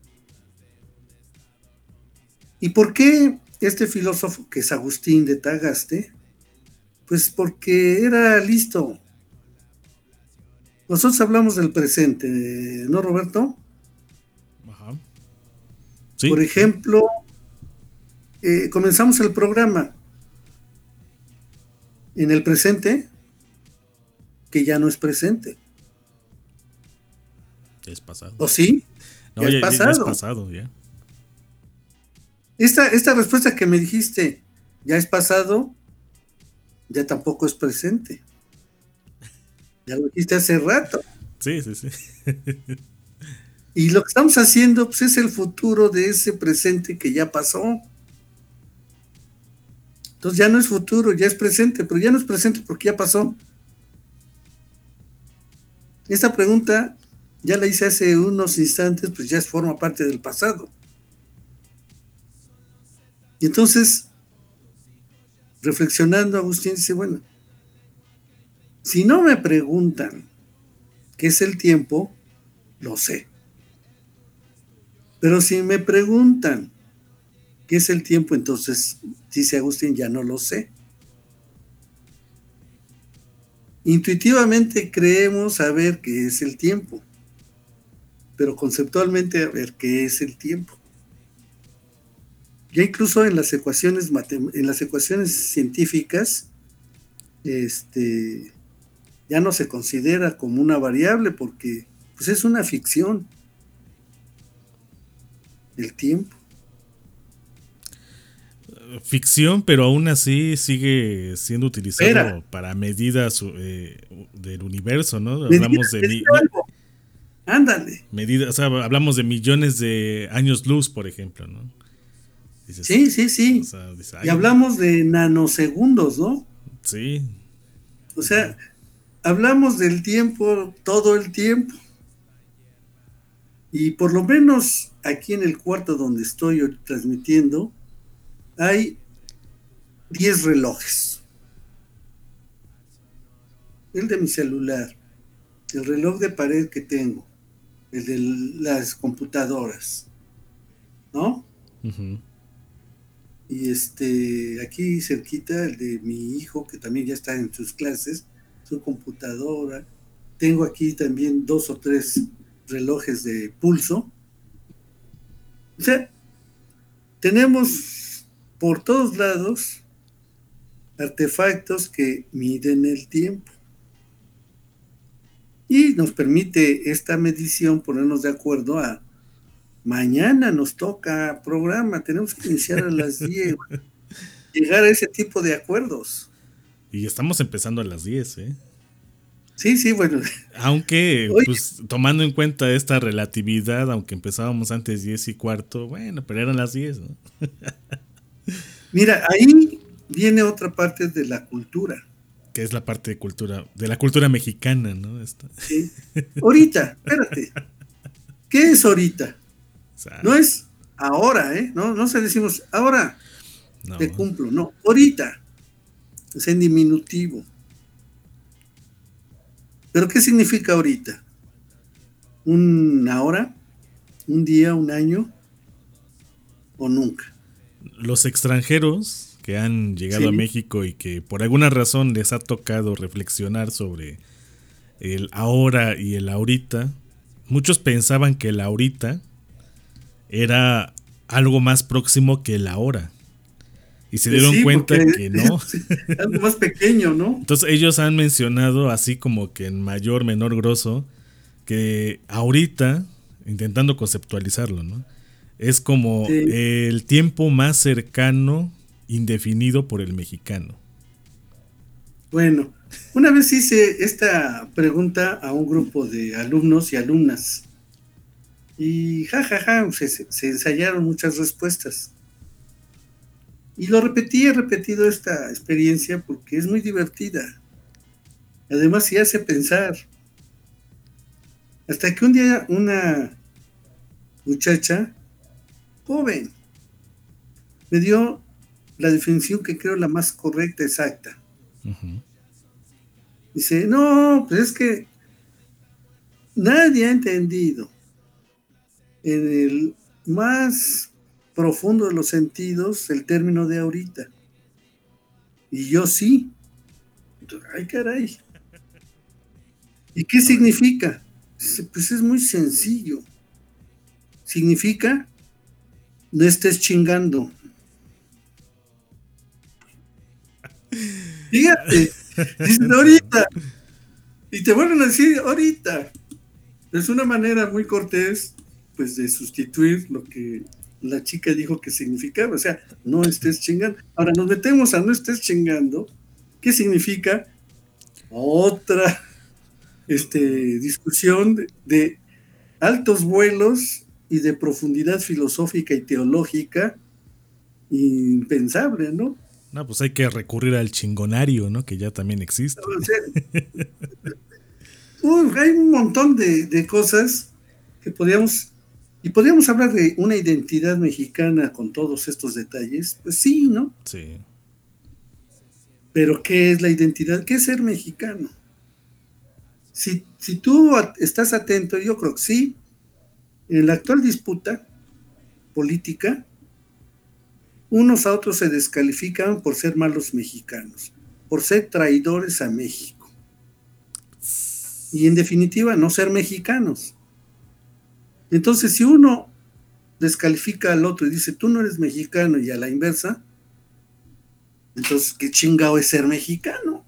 ¿Y por qué este filósofo, que es Agustín de Tagaste? Pues porque era listo. Nosotros hablamos del presente, ¿no, Roberto? Ajá. Sí. Por ejemplo, eh, comenzamos el programa en el presente, que ya no es presente. Es pasado. ¿O sí? No, ya, ya, es pasado. ya es pasado, ya. Esta, esta respuesta que me dijiste, ya es pasado, ya tampoco es presente. Ya lo dijiste hace rato. Sí, sí, sí. Y lo que estamos haciendo, pues, es el futuro de ese presente que ya pasó. Entonces ya no es futuro, ya es presente, pero ya no es presente porque ya pasó. Esta pregunta ya la hice hace unos instantes, pues ya forma parte del pasado. Y entonces, reflexionando, Agustín dice, bueno, si no me preguntan qué es el tiempo, lo sé. Pero si me preguntan qué es el tiempo, entonces, dice Agustín, ya no lo sé. Intuitivamente creemos saber qué es el tiempo, pero conceptualmente a ver qué es el tiempo. Ya incluso en las ecuaciones matem- en las ecuaciones científicas, este, ya no se considera como una variable porque pues es una ficción el tiempo. Ficción, pero aún así sigue siendo utilizado Espera. para medidas eh, del universo, ¿no? Medidas, Hablamos de mi- Ándale. medidas, o sea, hablamos de millones de años luz, por ejemplo, ¿no? Dices, Sí, sí, sí. o sea, dices, Y ay, hablamos de nanosegundos, ¿no? sí. O sea, hablamos del tiempo todo el tiempo. Y por lo menos aquí en el cuarto donde estoy transmitiendo, hay diez relojes. El de mi celular, el reloj de pared que tengo, el de las computadoras, ¿no? Uh-huh. Y este, aquí cerquita, el de mi hijo, que también ya está en sus clases, su computadora. Tengo aquí también dos o tres relojes de pulso. O sea, tenemos por todos lados artefactos que miden el tiempo. Y nos permite esta medición ponernos de acuerdo a mañana nos toca programa, tenemos que iniciar a las diez, llegar a ese tipo de acuerdos. Y estamos empezando a las diez, ¿eh? Sí, sí, bueno. Aunque, pues, tomando en cuenta esta relatividad, aunque empezábamos antes diez y cuarto, bueno, pero eran las diez, ¿no? Mira, ahí viene otra parte de la cultura. Que es la parte de cultura, de la cultura mexicana, ¿no? Esta. Sí. Ahorita, espérate. ¿Qué es ahorita? O sea, no es ahora, ¿eh? No, no se decimos ahora no. Te cumplo, no, ahorita. Es en diminutivo. ¿Pero qué significa ahorita? ¿Una hora? ¿Un día? ¿Un año? ¿O nunca? Los extranjeros que han llegado sí. a México y que por alguna razón les ha tocado reflexionar sobre el ahora y el ahorita, muchos pensaban que el ahorita era algo más próximo que el ahora. Y se dieron sí, cuenta que no. Es algo más pequeño, ¿no? Entonces ellos han mencionado así como que en mayor, menor, grosso, que ahorita, intentando conceptualizarlo, ¿no? Es como sí. el tiempo más cercano, indefinido por el mexicano. Bueno, una vez hice esta pregunta a un grupo de alumnos y alumnas. Y jajaja, ja, ja, se, se ensayaron muchas respuestas. Y lo repetí, he repetido esta experiencia porque es muy divertida. Además, sí hace pensar. Hasta que un día una muchacha joven me dio la definición que creo la más correcta, exacta. Uh-huh. Dice, no, pues es que nadie ha entendido en el más profundo de los sentidos el término de ahorita. Y yo sí. Ay, caray. ¿Y qué significa? Pues es muy sencillo. Significa no estés chingando. Fíjate, dicen ahorita. Y te vuelven a decir ahorita. Es una manera muy cortés, pues, de sustituir lo que la chica dijo que significaba, o sea, no estés chingando. Ahora nos metemos a no estés chingando. ¿Qué significa? Otra este, discusión de, de altos vuelos y de profundidad filosófica y teológica impensable, ¿no? No, pues hay que recurrir al chingonario, ¿no? Que ya también existe. O sea, uh, hay un montón de, de cosas que podríamos... ¿Y podríamos hablar de una identidad mexicana con todos estos detalles? Pues sí, ¿no? Sí. Pero ¿qué es la identidad? ¿Qué es ser mexicano? Si, si tú estás atento, yo creo que sí, en la actual disputa política, unos a otros se descalifican por ser malos mexicanos, por ser traidores a México. Y en definitiva, no ser mexicanos. Entonces, si uno descalifica al otro y dice, tú no eres mexicano, y a la inversa, entonces, ¿qué chingado es ser mexicano?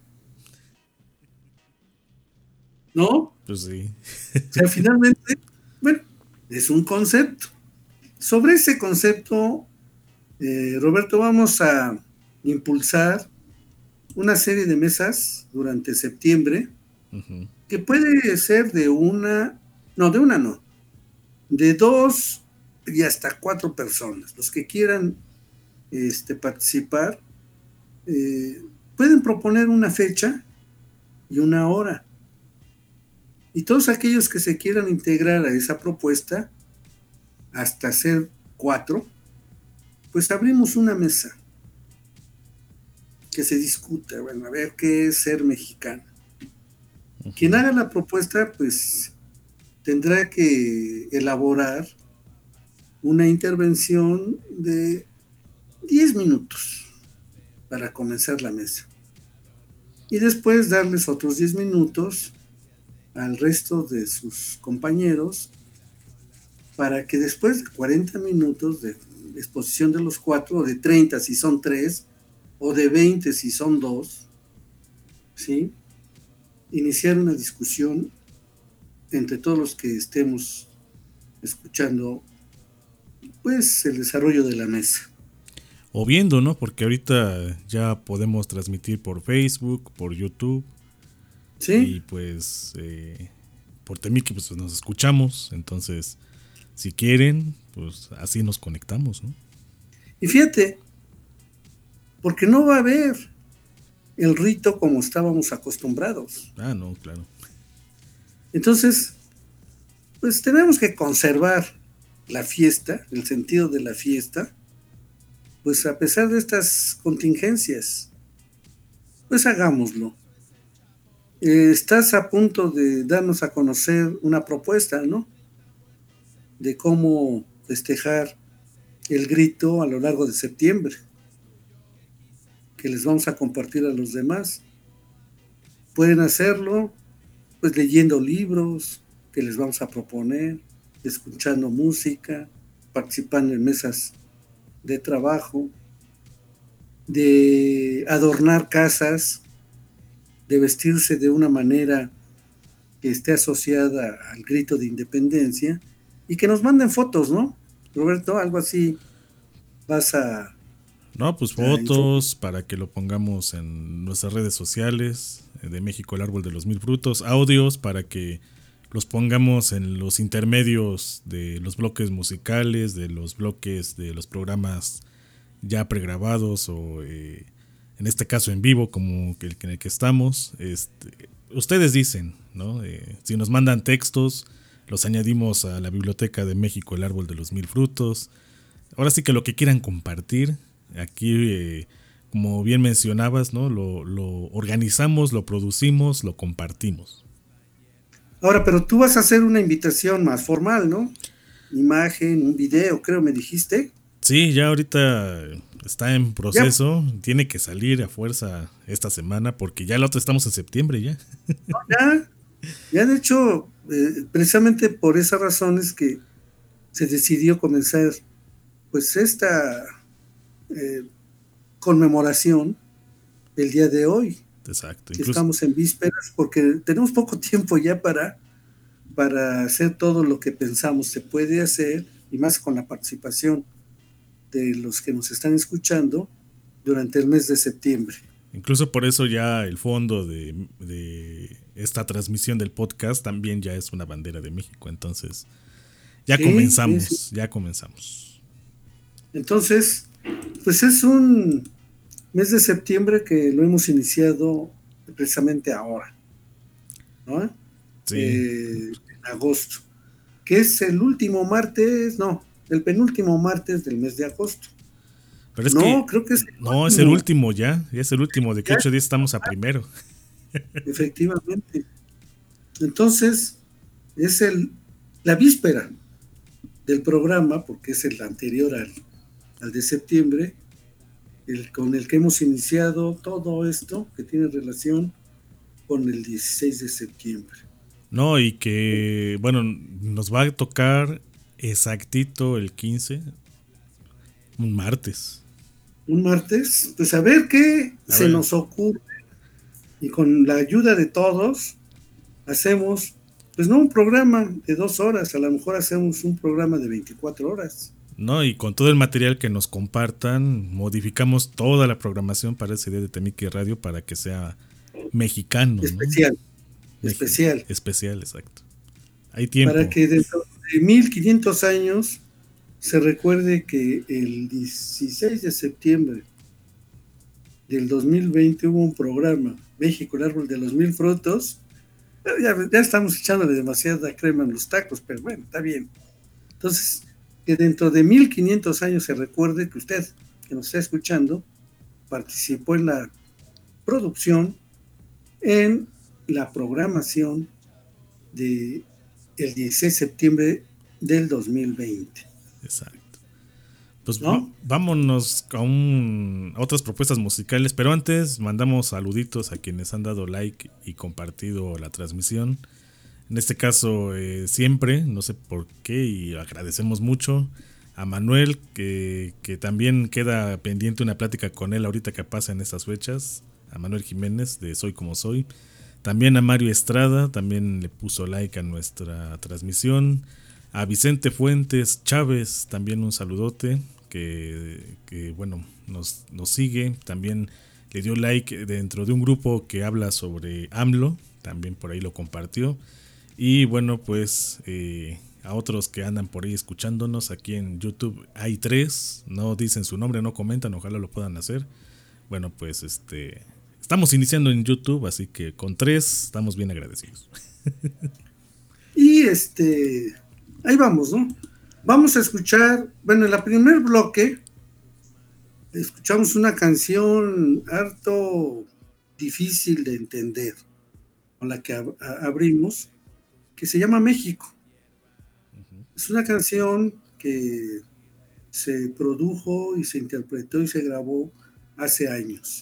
¿No? Pues sí. O sea, finalmente, bueno, es un concepto. Sobre ese concepto, eh, Roberto, vamos a impulsar una serie de mesas durante septiembre, uh-huh. que puede ser de una, no, de una no, de dos y hasta cuatro personas. Los que quieran este, participar, eh, pueden proponer una fecha y una hora. Y todos aquellos que se quieran integrar a esa propuesta, hasta ser cuatro, pues abrimos una mesa que se discuta, bueno, a ver qué es ser mexicano. Uh-huh. Quien haga la propuesta, pues tendrá que elaborar una intervención de diez minutos para comenzar la mesa. Y después darles otros diez minutos al resto de sus compañeros para que después de cuarenta minutos de exposición de los cuatro, o de treinta si son tres, o de veinte si son dos, ¿sí?, iniciar una discusión entre todos los que estemos escuchando, pues, el desarrollo de la mesa. O viendo, ¿no? Porque ahorita ya podemos transmitir por Facebook, por YouTube. Sí. Y pues eh, por Temiki pues nos escuchamos. Entonces, si quieren, pues así nos conectamos, ¿no? Y fíjate, porque no va a haber el rito como estábamos acostumbrados. Ah, no, claro. Entonces, pues tenemos que conservar la fiesta, el sentido de la fiesta, pues a pesar de estas contingencias, pues hagámoslo. Eh, estás a punto de darnos a conocer una propuesta, ¿no?, de cómo festejar el grito a lo largo de septiembre, que les vamos a compartir a los demás. Pueden hacerlo pues leyendo libros que les vamos a proponer, escuchando música, participando en mesas de trabajo, de adornar casas, de vestirse de una manera que esté asociada al grito de independencia, y que nos manden fotos, ¿no, Roberto? Algo así vas a... No, pues fotos para que lo pongamos en nuestras redes sociales de México el Árbol de los Mil Frutos, audios para que los pongamos en los intermedios de los bloques musicales, de los bloques de los programas ya pregrabados o eh, en este caso en vivo como el en el que estamos. Este, ustedes dicen, ¿no? Eh, si nos mandan textos, los añadimos a la biblioteca de México el Árbol de los Mil Frutos. Ahora sí que lo que quieran compartir. Aquí, eh, como bien mencionabas, ¿no? Lo, lo organizamos, lo producimos, lo compartimos. Ahora, pero tú vas a hacer una invitación más formal, ¿no? Imagen, un video, creo me dijiste. Sí, ya ahorita está en proceso. Ya. Tiene que salir a fuerza esta semana porque ya la otra estamos en septiembre ya. No, ya, ya de hecho, eh, precisamente por esas razones que se decidió comenzar pues esta... Eh, conmemoración el día de hoy. Exacto. Incluso estamos en vísperas porque tenemos poco tiempo ya para, para hacer todo lo que pensamos se puede hacer, y más con la participación de los que nos están escuchando durante el mes de septiembre. Incluso por eso ya el fondo de, de esta transmisión del podcast también ya es una bandera de México. Entonces ya sí, comenzamos, sí, sí. ya comenzamos. Entonces, pues es un mes de septiembre que lo hemos iniciado precisamente ahora, ¿no? Sí. Eh, en agosto, que es el último martes, no, el penúltimo martes del mes de agosto. Pero es no, que, creo que es el no, último. es el último ya, ya es el último, de que ocho días estamos a primero. Efectivamente. Entonces, es el la víspera del programa, porque es el anterior al al de septiembre, el, con el que hemos iniciado todo esto que tiene relación con el dieciséis de septiembre. No, y que, bueno, nos va a tocar exactito el quince, un martes. Un martes, pues a ver qué a se ver. nos ocurre, y con la ayuda de todos hacemos, pues no un programa de dos horas, a lo mejor hacemos un programa de veinticuatro horas. No, y con todo el material que nos compartan, modificamos toda la programación para ese día de Temiki Radio para que sea mexicano. Especial. ¿No? Especial. Especial, exacto. Hay tiempo. Para que dentro de mil quinientos años se recuerde que el dieciséis de septiembre del dos mil veinte hubo un programa, México, el Árbol de los Mil Frutos, Ya, ya estamos echándole demasiada crema en los tacos, pero bueno, está bien. Entonces, que dentro de mil quinientos años se recuerde que usted, que nos está escuchando, participó en la producción, en la programación de el dieciséis de septiembre del dos mil veinte. Exacto. Pues ¿no? va, vámonos a, un, a otras propuestas musicales, pero antes mandamos saluditos a quienes han dado like y compartido la transmisión. En este caso, eh, siempre, no sé por qué, y agradecemos mucho a Manuel, que, que también queda pendiente una plática con él ahorita que pasa en estas fechas, a Manuel Jiménez de Soy Como Soy. También a Mario Estrada, también le puso like a nuestra transmisión. A Vicente Fuentes Chávez, también un saludote, que, que bueno, nos, nos sigue. También le dio like dentro de un grupo que habla sobre AMLO, también por ahí lo compartió. Y bueno, pues eh, a otros que andan por ahí escuchándonos aquí en YouTube, hay tres, no dicen su nombre, no comentan, ojalá lo puedan hacer. Bueno, pues este estamos iniciando en YouTube, así que con tres estamos bien agradecidos. Y este, ahí vamos, ¿no? Vamos a escuchar, bueno, en el primer bloque escuchamos una canción harto difícil de entender, con la que ab- abrimos, que se llama México. Uh-huh. Es una canción que se produjo y se interpretó y se grabó hace años,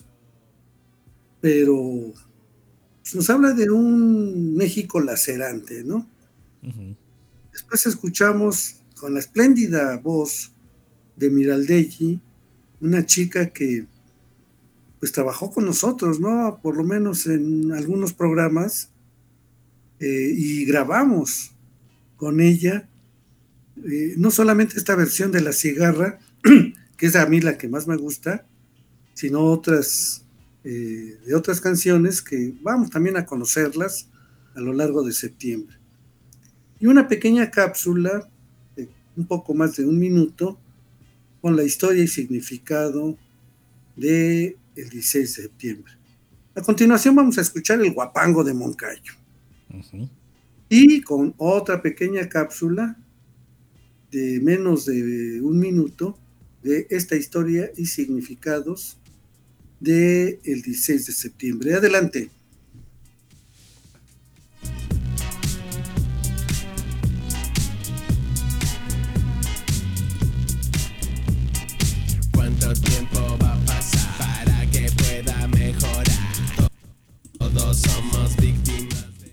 pero pues, nos habla de un México lacerante, ¿no? Uh-huh. Después escuchamos con la espléndida voz de Miraldegui, una chica que pues trabajó con nosotros, ¿no? Por lo menos en algunos programas, eh, y grabamos con ella, eh, no solamente esta versión de La Cigarra, que es a mí la que más me gusta, sino otras, eh, de otras canciones que vamos también a conocerlas a lo largo de septiembre. Y una pequeña cápsula, de un poco más de un minuto, con la historia y significado del dieciséis de septiembre. A continuación vamos a escuchar el Guapango de Moncayo. Uh-huh. Y con otra pequeña cápsula de menos de un minuto de esta historia y significados del dieciséis de septiembre. Adelante. ¿Cuánto tiempo va a pasar para que pueda mejorar? Todos somos víctimas de...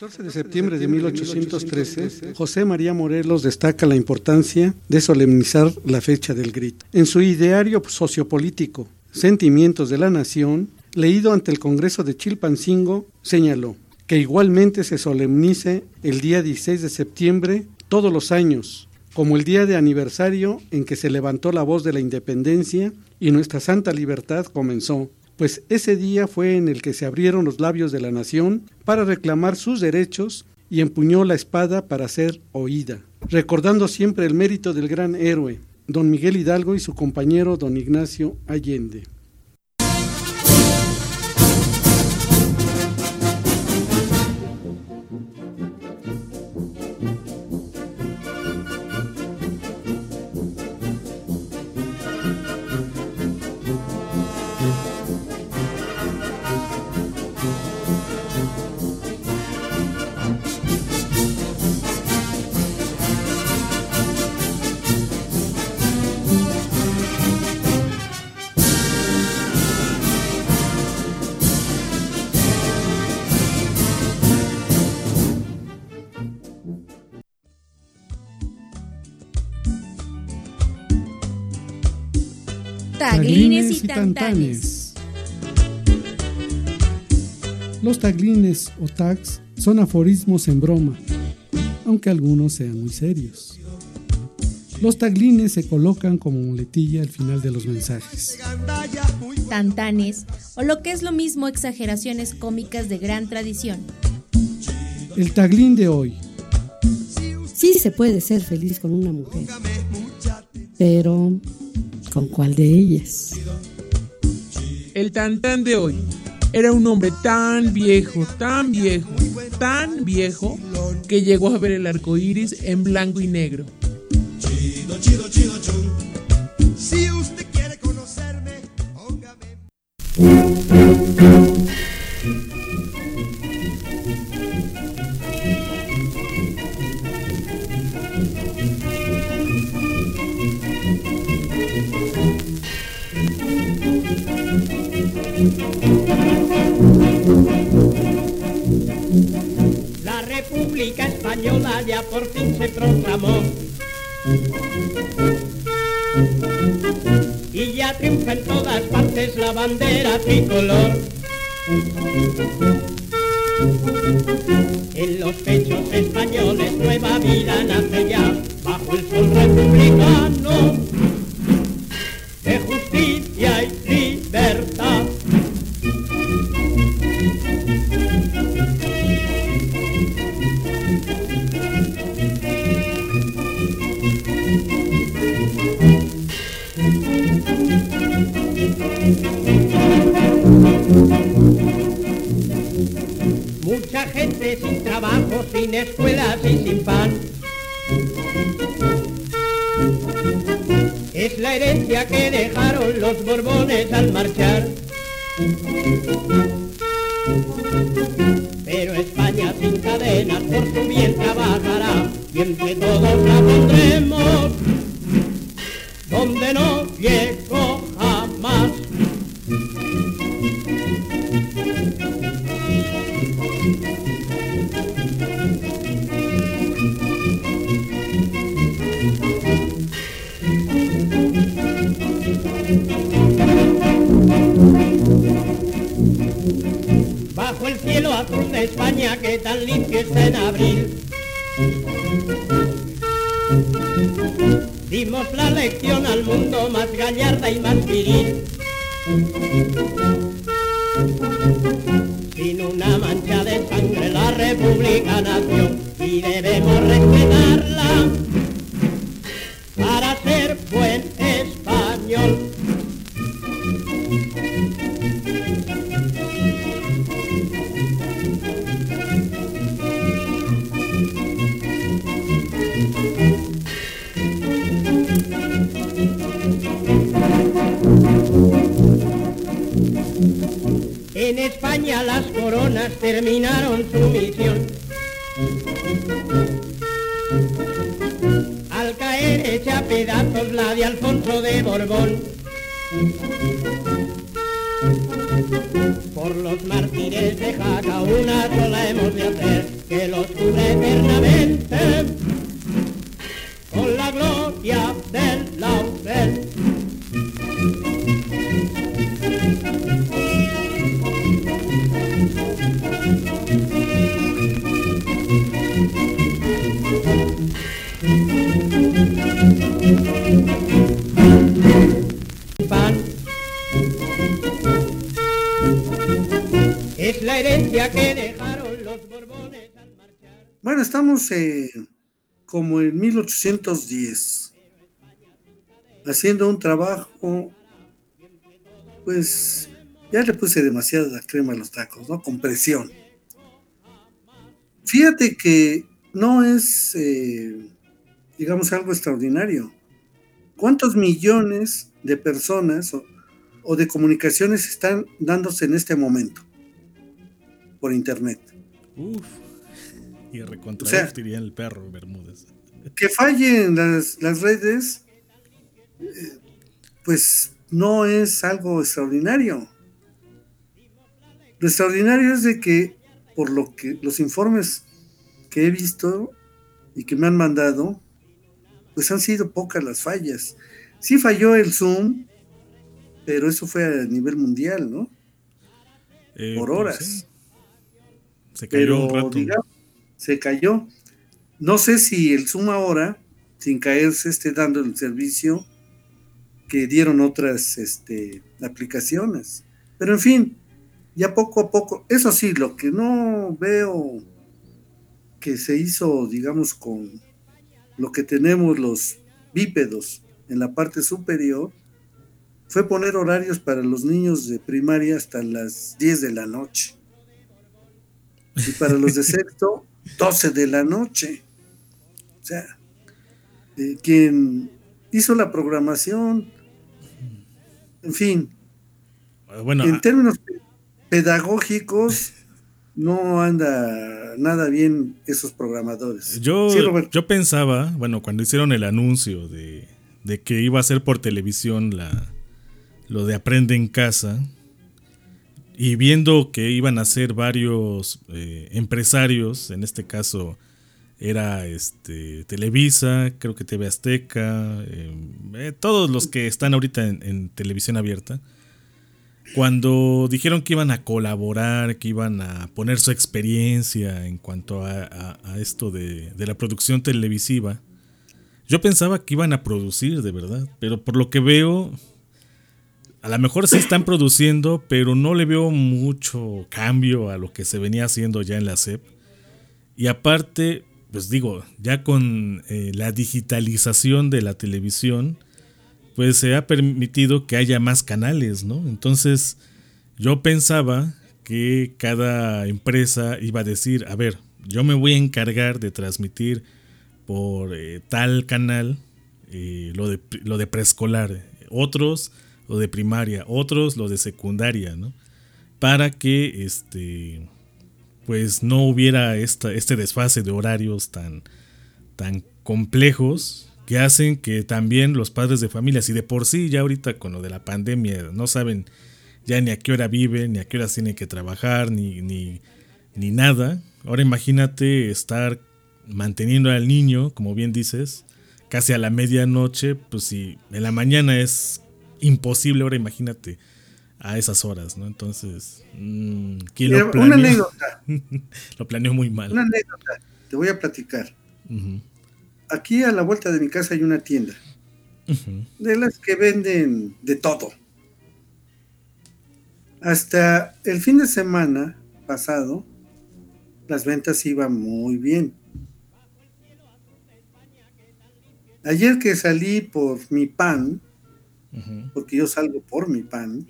catorce de septiembre de mil ochocientos trece, José María Morelos destaca la importancia de solemnizar la fecha del grito. En su ideario sociopolítico, Sentimientos de la Nación, leído ante el Congreso de Chilpancingo, señaló que igualmente se solemnice el día dieciséis de septiembre todos los años, como el día de aniversario en que se levantó la voz de la independencia y nuestra santa libertad comenzó, pues ese día fue en el que se abrieron los labios de la nación para reclamar sus derechos y empuñó la espada para ser oída, recordando siempre el mérito del gran héroe, don Miguel Hidalgo y su compañero don Ignacio Allende. Taglines y tantanes. Los taglines o tags son aforismos en broma, aunque algunos sean muy serios. Los taglines se colocan como muletilla al final de los mensajes. Tantanes, o lo que es lo mismo, exageraciones cómicas de gran tradición. El taglín de hoy. Sí se puede ser feliz con una mujer, pero ¿con cuál de ellas? El tantán de hoy era un hombre tan viejo, tan viejo, tan viejo, que llegó a ver el arco iris en blanco y negro. Chido, chido, chido, chido. Si usted quiere conocerme, póngame. La República Española ya por fin se proclamó y ya triunfa en todas partes la bandera tricolor. En los pechos españoles nueva vida nace ya, bajo el sol republicano de justicia y libertad. Mucha gente sin trabajo, sin escuelas y sin pan. Es la herencia que dejaron los Borbones al marchar. Pero España sin cadenas por su bien trabajará y entre todos la pondremos donde no llegó jamás. Bajo el cielo azul de España que tan limpio está en abril, dimos la lección al mundo más gallarda y más viril. Sin una mancha de sangre la República nació y debemos respetarla para ser buen español. En España las coronas terminaron su misión. Al caer hecha a pedazos la de Alfonso de Borbón. Por los mártires de Jaca una sola hemos de hacer, que es la herencia que dejaron los Borbones al marchar. Bueno, estamos eh, como en mil ochocientos diez, haciendo un trabajo, pues ya le puse demasiada crema a los tacos, ¿no? Con presión. Fíjate que no es, eh, digamos, algo extraordinario. ¿Cuántos millones de personas o, o de comunicaciones están dándose en este momento por internet? Uf. Y recontra, o sea, diría el perro Bermúdez. Que fallen las, las redes, eh, pues no es algo extraordinario. Lo extraordinario es de que, por lo que los informes que he visto y que me han mandado, pues han sido pocas las fallas. Sí falló el Zoom, pero eso fue a nivel mundial, ¿no? Eh, por pues horas. Sí. Se cayó pero, un rato. Digamos, se cayó. No sé si el Zoom ahora, sin caerse, esté dando el servicio que dieron otras este, aplicaciones. Pero en fin, ya poco a poco, eso sí, lo que no veo que se hizo, digamos, con lo que tenemos los bípedos en la parte superior, fue poner horarios para los niños de primaria hasta las diez de la noche. Y para los de sexto, doce de la noche. O sea, eh, quien hizo la programación, en fin, bueno, en términos pedagógicos, no anda nada bien esos programadores. Yo, sí, yo pensaba, bueno, cuando hicieron el anuncio de, de que iba a ser por televisión la, lo de Aprende en Casa, y viendo que iban a ser varios eh, empresarios, en este caso era este Televisa, creo que T V Azteca, eh, eh, todos los que están ahorita en, en televisión abierta, cuando dijeron que iban a colaborar, que iban a poner su experiencia en cuanto a, a, a esto de, de la producción televisiva, yo pensaba que iban a producir de verdad, pero por lo que veo, a lo mejor sí están produciendo, pero no le veo mucho cambio a lo que se venía haciendo ya en la S E P. Y aparte, pues digo, ya con eh, la digitalización de la televisión, pues se ha permitido que haya más canales, ¿no? Entonces, yo pensaba que cada empresa iba a decir, a ver, yo me voy a encargar de transmitir por eh, tal canal eh, lo de, lo de preescolar, otros lo de primaria, otros lo de secundaria, ¿no? Para que este pues no hubiera esta, este desfase de horarios tan, tan complejos que hacen que también los padres de familia, si de por sí ya ahorita con lo de la pandemia no saben ya ni a qué hora viven, ni a qué hora tienen que trabajar, ni, ni, ni nada, ahora imagínate estar manteniendo al niño, como bien dices, casi a la medianoche, pues si en la mañana es imposible, ahora imagínate a esas horas, ¿no? Entonces, mmm, ¿quién Mira, lo planeó? Una anécdota. Lo planeó muy mal. Una anécdota, te voy a platicar. Uh-huh. Aquí a la vuelta de mi casa hay una tienda, uh-huh, de las que venden de todo. Hasta el fin de semana pasado, las ventas iban muy bien. Ayer que salí por mi pan, uh-huh, porque yo salgo por mi pan,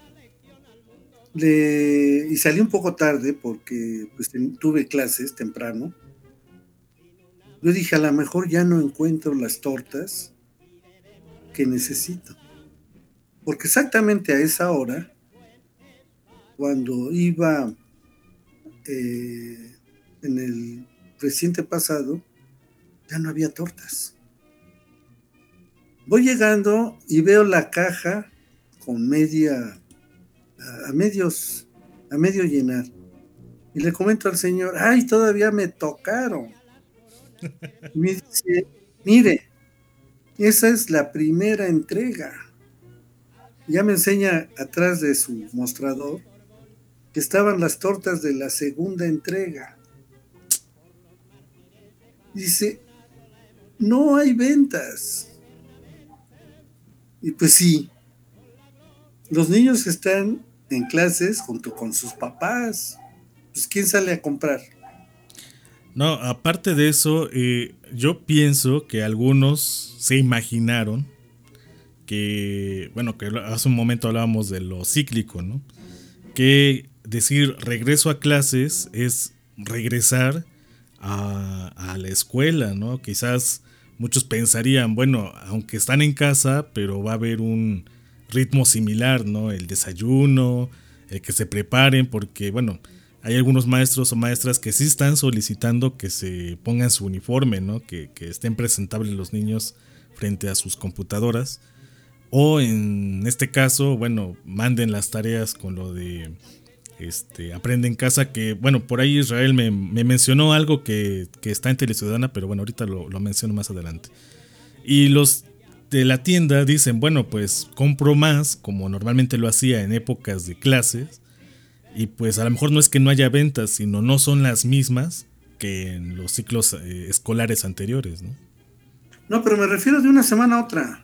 le, y salí un poco tarde porque pues, tuve clases temprano. Yo dije, a lo mejor ya no encuentro las tortas que necesito. Porque exactamente a esa hora, cuando iba eh, en el reciente pasado, ya no había tortas. Voy llegando y veo la caja con media, a, a medios, a medio llenar. Y le comento al señor, ay, todavía me tocaron. Y me dice, mire, esa es la primera entrega. Ya me enseña atrás de su mostrador que estaban las tortas de la segunda entrega. Dice, no hay ventas. Y pues sí, los niños están en clases junto con sus papás. Pues ¿quién sale a comprar? No, aparte de eso, eh, yo pienso que algunos se imaginaron que, bueno, que hace un momento hablábamos de lo cíclico, ¿no? Que decir regreso a clases es regresar a, a la escuela, ¿no? Quizás muchos pensarían, bueno, aunque están en casa, pero va a haber un ritmo similar, ¿no? El desayuno, el que se preparen, porque, bueno, hay algunos maestros o maestras que sí están solicitando que se pongan su uniforme, ¿no? Que, que estén presentables los niños frente a sus computadoras. O en este caso, bueno, manden las tareas con lo de este, Aprende en Casa, que bueno, por ahí Israel me, me mencionó algo que, que está en Teleciudadana, pero bueno, ahorita lo, lo menciono más adelante. Y los de la tienda dicen, bueno, pues compro más, como normalmente lo hacía en épocas de clases, y pues a lo mejor no es que no haya ventas, sino no son las mismas que en los ciclos eh, escolares anteriores, ¿no? No, pero me refiero de una semana a otra.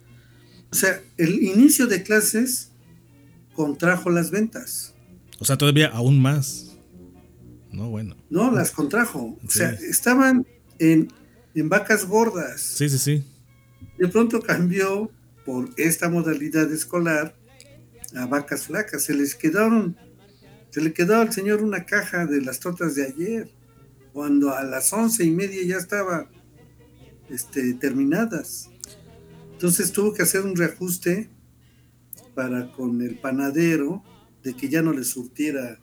O sea, el inicio de clases contrajo las ventas. O sea, todavía aún más. No, bueno. No, las contrajo. Sí. O sea, estaban en, en vacas gordas. Sí, sí, sí. De pronto cambió por esta modalidad escolar a vacas flacas. Se les quedaron, se le quedó al señor una caja de las tortas de ayer, cuando a las once y media ya estaba este, terminadas. Entonces tuvo que hacer un reajuste para con el panadero de que ya no le surtiera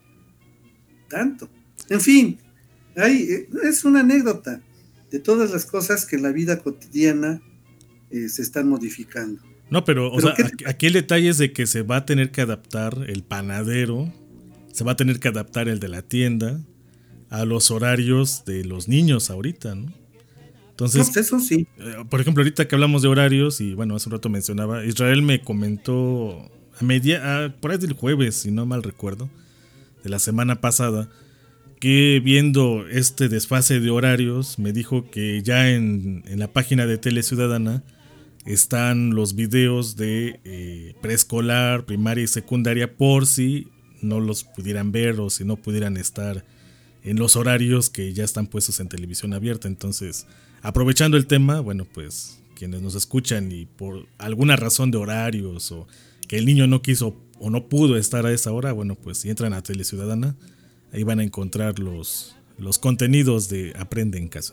tanto. En fin, hay, es una anécdota de todas las cosas que en la vida cotidiana eh, se están modificando. No, pero, o ¿Pero sea, qué? aquí el detalle es de que se va a tener que adaptar el panadero, se va a tener que adaptar el de la tienda a los horarios de los niños ahorita, ¿no? Entonces, no, pues eso sí. Eh, por ejemplo, ahorita que hablamos de horarios, y bueno, hace un rato mencionaba, Israel me comentó a media, a, por ahí del jueves, si no mal recuerdo, de la semana pasada, que viendo este desfase de horarios, me dijo que ya en, en la página de Teleciudadana están los videos de eh, preescolar, primaria y secundaria, por si no los pudieran ver o si no pudieran estar en los horarios que ya están puestos en televisión abierta. Entonces, aprovechando el tema, bueno, pues quienes nos escuchan y por alguna razón de horarios o que el niño no quiso o no pudo estar a esa hora, bueno, pues si entran a Teleciudadana, ahí van a encontrar los, los contenidos de Aprende en Casa.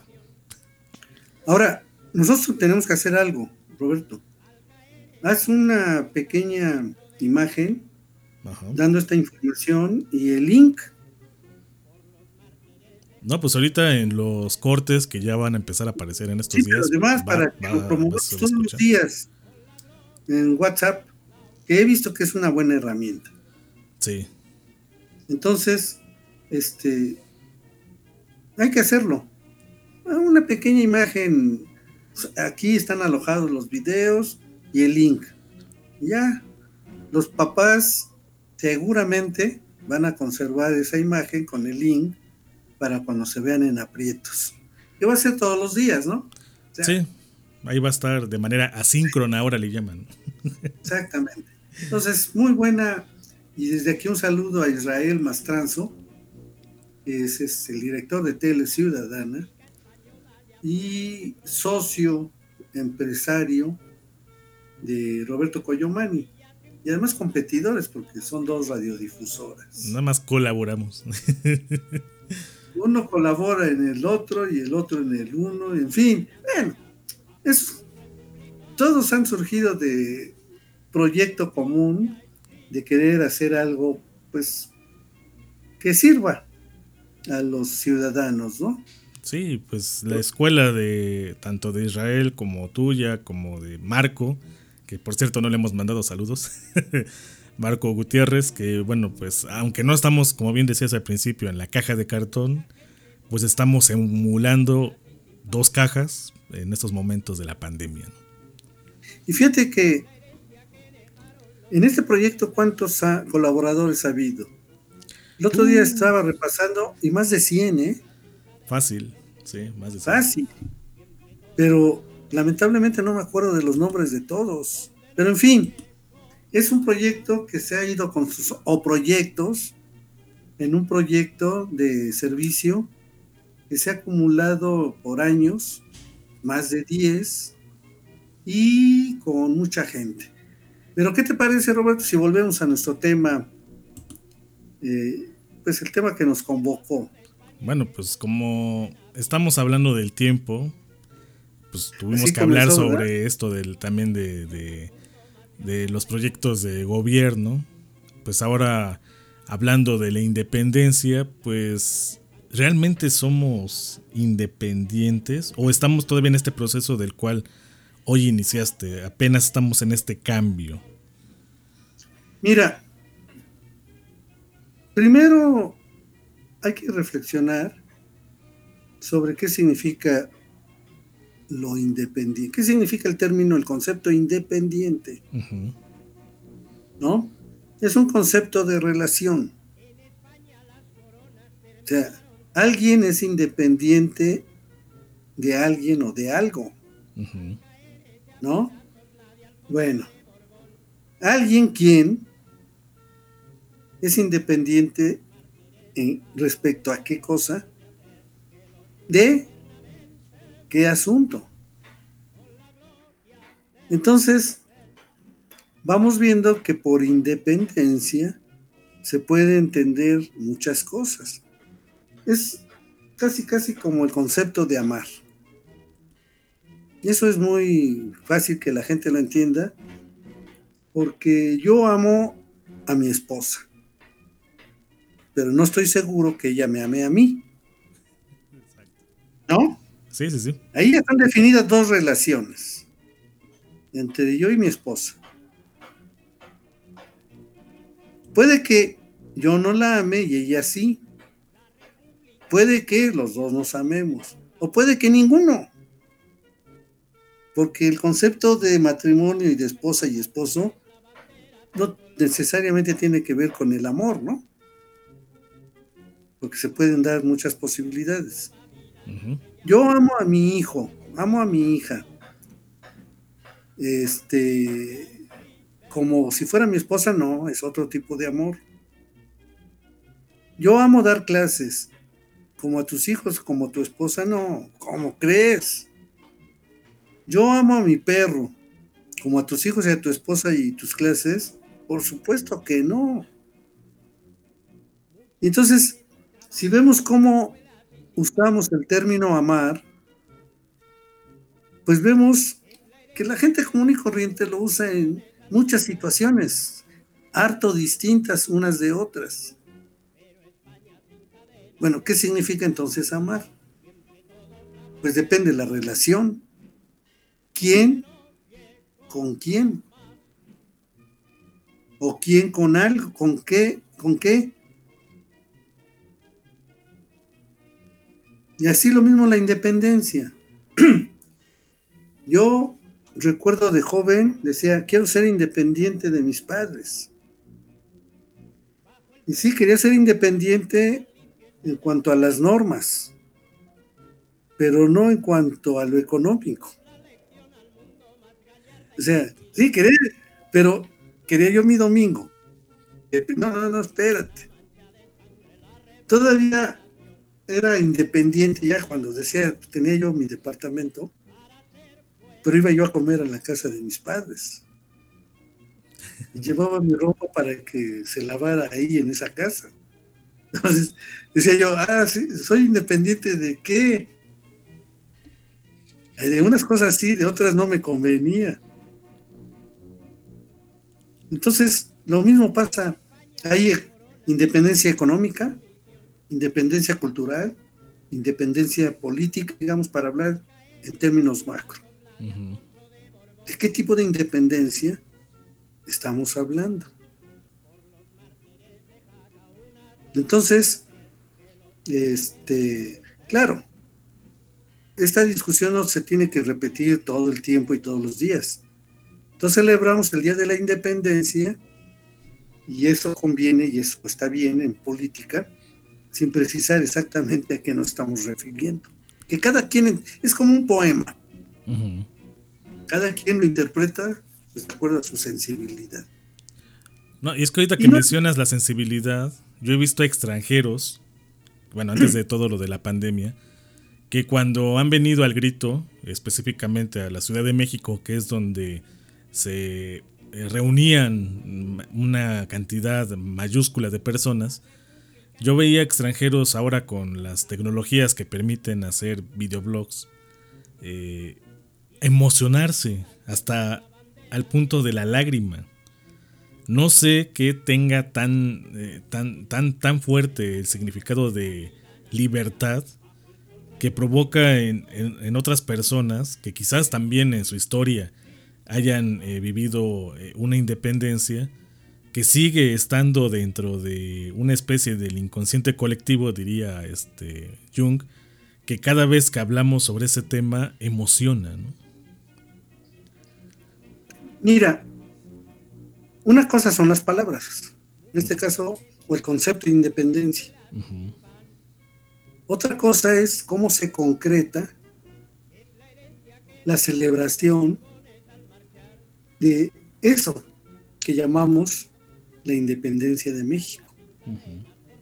Ahora, nosotros tenemos que hacer algo, Roberto. Haz una pequeña imagen Ajá. dando esta información y el link. No, pues ahorita en los cortes que ya van a empezar a aparecer en estos sí, días. Pero además, va, para que va, lo promovamos todos los días en WhatsApp, que he visto que es una buena herramienta. Sí. Entonces, este, hay que hacerlo. Una pequeña imagen. Aquí están alojados los videos y el link. Ya, los papás seguramente van a conservar esa imagen con el link para cuando se vean en aprietos. Y va a ser todos los días, ¿no? O sea, sí, ahí va a estar de manera asíncrona, ahora le llaman. Exactamente. Entonces, muy buena. Y desde aquí un saludo a Israel Mastranzo, que es, es el director de Teleciudadana y socio empresario de Roberto Coyomani. Y además competidores, porque son dos radiodifusoras. Nada más colaboramos. Uno colabora en el otro y el otro en el uno, en fin. Bueno, es, todos han surgido de proyecto común de querer hacer algo, pues, que sirva a los ciudadanos, ¿no? Sí, pues la escuela de tanto de Israel como tuya, como de Marco, que por cierto no le hemos mandado saludos, Marco Gutiérrez, que bueno, pues aunque no estamos, como bien decías al principio, en la caja de cartón, pues estamos emulando dos cajas en estos momentos de la pandemia, ¿no? Y fíjate que en este proyecto, ¿cuántos ha, colaboradores ha habido? El otro uh. día estaba repasando y más de cien, ¿eh? Fácil, sí, más de cien. Fácil. Pero lamentablemente no me acuerdo de los nombres de todos. Pero en fin, es un proyecto que se ha ido con sus, o proyectos, en un proyecto de servicio que se ha acumulado por años, más de diez, y con mucha gente. Pero ¿qué te parece, Roberto, si volvemos a nuestro tema, eh, pues el tema que nos convocó? Bueno, pues como estamos hablando del tiempo, pues tuvimos Así que hablar comenzó, sobre ¿verdad? esto del, también de, de, de los proyectos de gobierno. Pues ahora, hablando de la independencia, pues ¿realmente somos independientes o estamos todavía en este proceso del cual hoy iniciaste? Apenas estamos en este cambio. Mira, primero hay que reflexionar sobre qué significa lo independiente. ¿Qué significa el término, el concepto independiente? Uh-huh. ¿No? Es un concepto de relación. O sea, alguien es independiente de alguien o de algo. Uh-huh. ¿No? Bueno, alguien quien es independiente en respecto a qué cosa, de qué asunto. Entonces, vamos viendo que por independencia se puede entender muchas cosas. Es casi casi como el concepto de amar. Y eso es muy fácil que la gente lo entienda, porque yo amo a mi esposa, pero no estoy seguro que ella me ame a mí. ¿No? Sí, sí, sí. Ahí ya están definidas dos relaciones entre yo y mi esposa. Puede que yo no la ame y ella sí. Puede que los dos nos amemos. O puede que ninguno. Porque el concepto de matrimonio y de esposa y esposo no necesariamente tiene que ver con el amor, ¿no? Porque se pueden dar muchas posibilidades. Uh-huh. Yo amo a mi hijo, amo a mi hija. Este, como si fuera mi esposa, no, es otro tipo de amor. Yo amo dar clases, como a tus hijos, como a tu esposa, no, ¿cómo crees? Yo amo a mi perro, como a tus hijos y a tu esposa y tus clases, por supuesto que no. Entonces, si vemos cómo usamos el término amar, pues vemos que la gente común y corriente lo usa en muchas situaciones, harto distintas unas de otras. Bueno, ¿qué significa entonces amar? Pues depende de la relación. ¿Quién con quién? ¿O quién con algo? ¿Con qué? ¿Con qué? Y así lo mismo la independencia. Yo recuerdo de joven, decía, quiero ser independiente de mis padres. Y sí, quería ser independiente en cuanto a las normas, pero no en cuanto a lo económico. O sea, sí, quería, pero quería yo mi domingo. No, no, no, espérate. Todavía era independiente ya cuando decía, tenía yo mi departamento, pero iba yo a comer a la casa de mis padres. Y llevaba mi ropa para que se lavara ahí en esa casa. Entonces decía yo, ah, sí, soy independiente de qué. De unas cosas sí, de otras no me convenía. Entonces, lo mismo pasa. Hay independencia económica, independencia cultural, independencia política, digamos, para hablar en términos macro. Uh-huh. ¿De qué tipo de independencia estamos hablando? Entonces, este, claro, esta discusión no se tiene que repetir todo el tiempo y todos los días. Entonces celebramos el Día de la Independencia y eso conviene y eso está bien en política, sin precisar exactamente a qué nos estamos refiriendo. Que cada quien es como un poema. Uh-huh. Cada quien lo interpreta pues, de acuerdo a su sensibilidad. No, y es que ahorita que Y no- mencionas la sensibilidad, yo he visto a extranjeros, bueno, antes de todo lo de la pandemia, que cuando han venido al grito, específicamente a la Ciudad de México, que es donde se eh, reunían una cantidad mayúscula de personas, yo veía extranjeros ahora con las tecnologías que permiten hacer videoblogs, eh, emocionarse hasta al punto de la lágrima. No sé qué tenga tan, eh, tan, tan, tan fuerte el significado de libertad que provoca en, en, en otras personas que quizás también en su historia hayan eh, vivido eh, una independencia, que sigue estando dentro de una especie del inconsciente colectivo, diría este Jung, que cada vez que hablamos sobre ese tema emociona, ¿no? Mira, una cosa son las palabras, en este caso, o el concepto de independencia. Uh-huh. Otra cosa es cómo se concreta la celebración de eso que llamamos la independencia de México. Uh-huh.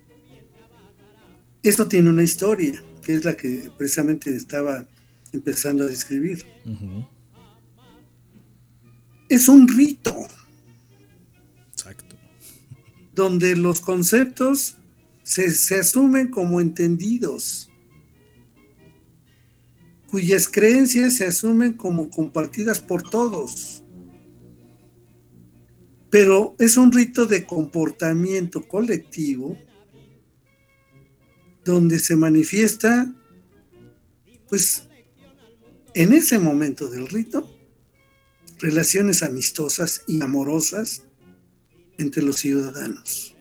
Eso tiene una historia, que es la que precisamente estaba empezando a describir. Uh-huh. Es un rito. Exacto. Donde los conceptos se, se asumen como entendidos, cuyas creencias se asumen como compartidas por todos. Pero es un rito de comportamiento colectivo donde se manifiesta, pues, en ese momento del rito, relaciones amistosas y amorosas entre los ciudadanos.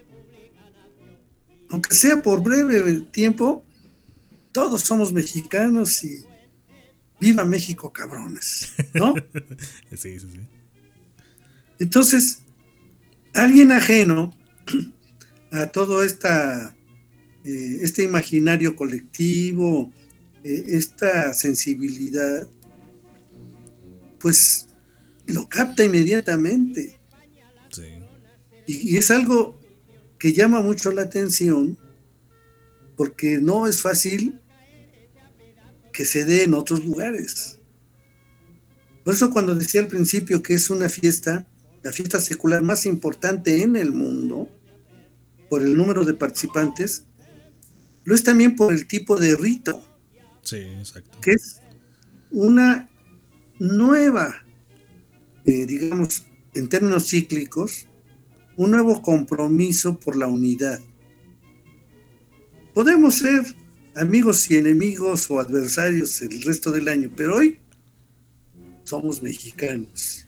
Aunque sea por breve tiempo, todos somos mexicanos y viva México, cabrones, ¿no? Sí, sí, sí. Entonces, alguien ajeno a todo esta, eh, este imaginario colectivo, eh, esta sensibilidad, pues lo capta inmediatamente. Sí. Y, y es algo que llama mucho la atención, porque no es fácil que se dé en otros lugares. Por eso cuando decía al principio que es una fiesta, la fiesta secular más importante en el mundo, por el número de participantes, lo es también por el tipo de rito. Sí, exacto. Que es una nueva, eh, digamos, en términos cíclicos, un nuevo compromiso por la unidad. Podemos ser amigos y enemigos o adversarios el resto del año, pero hoy somos mexicanos.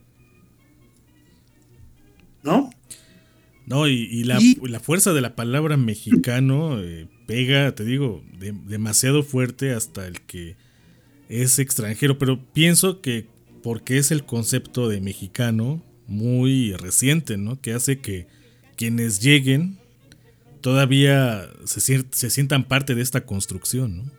¿No? No, y, y, la, y la fuerza de la palabra mexicano eh, pega, te digo, de, demasiado fuerte hasta el que es extranjero, pero pienso que porque es el concepto de mexicano muy reciente, ¿no? Que hace que quienes lleguen todavía se, se sientan parte de esta construcción, ¿no?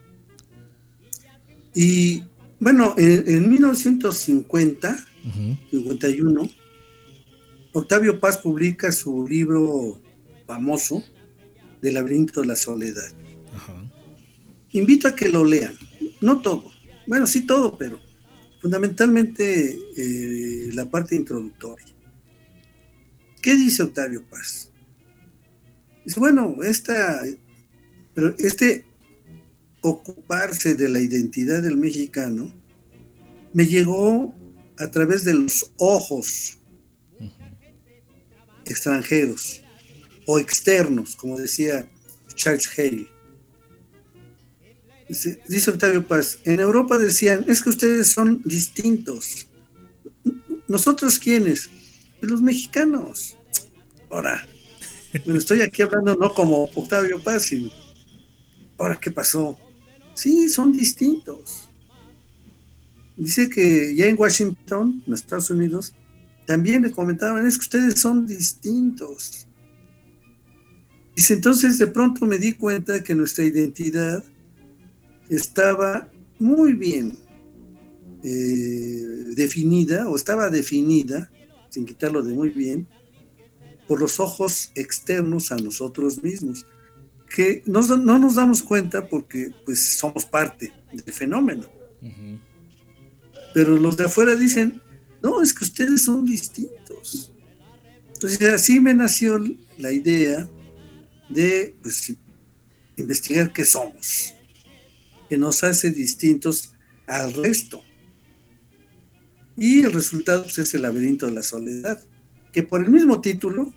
Y bueno, en, en mil novecientos cincuenta, uh-huh. cincuenta y uno, Octavio Paz publica su libro famoso, del laberinto de la soledad. Uh-huh. Invito a que lo lean, no todo, bueno, sí todo, pero fundamentalmente eh, la parte introductoria. ¿Qué dice Octavio Paz? Dice, bueno, esta, pero este ocuparse de la identidad del mexicano me llegó a través de los ojos uh-huh. extranjeros o externos, como decía Charles Hale. Dice, dice Octavio Paz, en Europa decían, es que ustedes son distintos. ¿Nosotros quiénes? Los mexicanos. Ahora, bueno, estoy aquí hablando no como Octavio Paz, sino, ahora, ¿qué pasó? Sí, son distintos. Dice que ya en Washington, en Estados Unidos, también le comentaban, es que ustedes son distintos. Dice, entonces de pronto me di cuenta que nuestra identidad estaba muy bien eh, definida, o estaba definida, sin quitarlo de muy bien, por los ojos externos a nosotros mismos, que no, no nos damos cuenta porque pues somos parte del fenómeno. Uh-huh. Pero los de afuera dicen, no, es que ustedes son distintos. Entonces así me nació la idea de pues, investigar qué somos, que nos hace distintos al resto. Y el resultado pues, es el laberinto de la soledad, que por el mismo título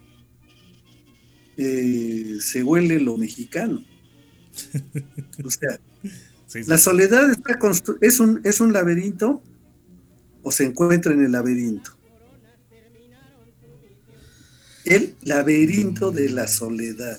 eh, se huele lo mexicano. O sea, sí, sí. La soledad está constru- es, un, es un laberinto o se encuentra en el laberinto. El laberinto de la soledad.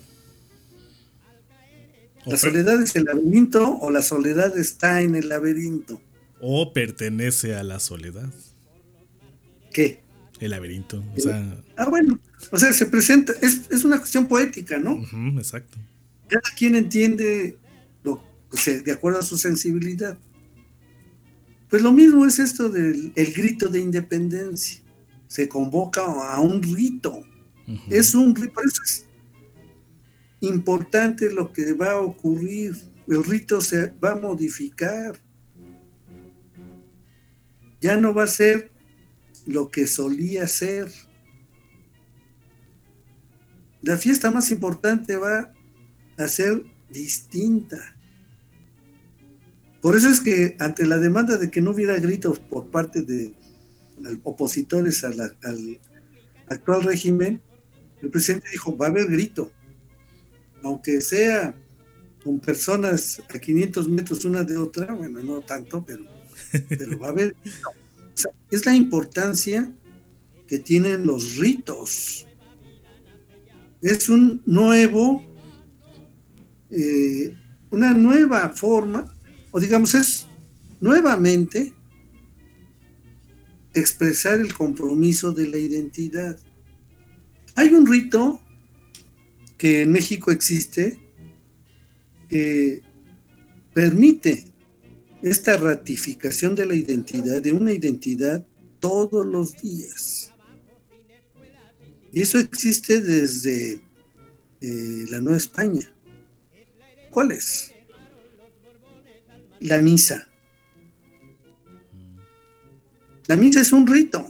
¿La soledad es el laberinto o la soledad está en el laberinto? ¿O pertenece a la soledad? ¿Qué? El laberinto. O sea... Ah, bueno. O sea, se presenta, es, es una cuestión poética, ¿no? Uh-huh, exacto. Cada quien entiende lo, o sea, de acuerdo a su sensibilidad. Pues lo mismo es esto del el grito de independencia. Se convoca a un rito. Uh-huh. Es un rito, por eso es importante lo que va a ocurrir. El rito se va a modificar. Ya no va a ser lo que solía ser. La fiesta más importante va a ser distinta. Por eso es que ante la demanda de que no hubiera gritos por parte de opositores a la, al actual régimen, el presidente dijo, va a haber grito. Aunque sea con personas a quinientos metros una de otra, bueno, no tanto, pero, pero va a haber grito. O sea, es la importancia que tienen los ritos. Es un nuevo, eh, una nueva forma, o digamos es nuevamente expresar el compromiso de la identidad. Hay un rito que en México existe que permite esta ratificación de la identidad, de una identidad todos los días. Y eso existe desde eh, la Nueva España. ¿Cuál es? La misa. La misa es un rito,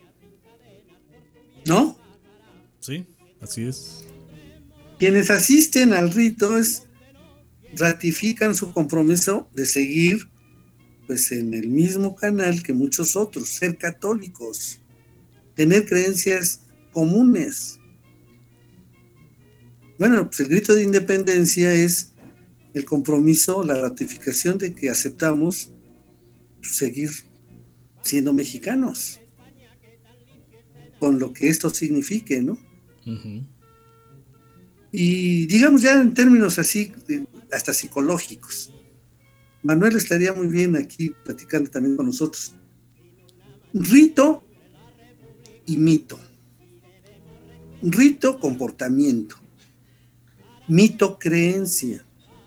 ¿no? Sí, así es. Quienes asisten al rito es, ratifican su compromiso de seguir pues, en el mismo canal que muchos otros, ser católicos, tener creencias comunes. Bueno, pues el grito de independencia es el compromiso, la ratificación de que aceptamos seguir siendo mexicanos, con lo que esto signifique, ¿no? Uh-huh. Y digamos ya en términos así, hasta psicológicos, Manuel estaría muy bien aquí platicando también con nosotros. Rito y mito. Rito, comportamiento. Mito, creencia.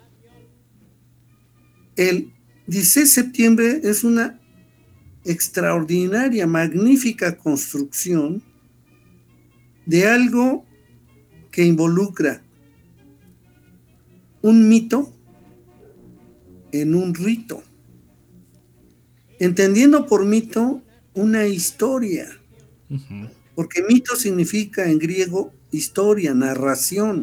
El dieciséis de septiembre es una extraordinaria, magnífica construcción de algo que involucra un mito en un rito. Entendiendo por mito una historia. Uh-huh. Porque mito significa en griego historia, narración.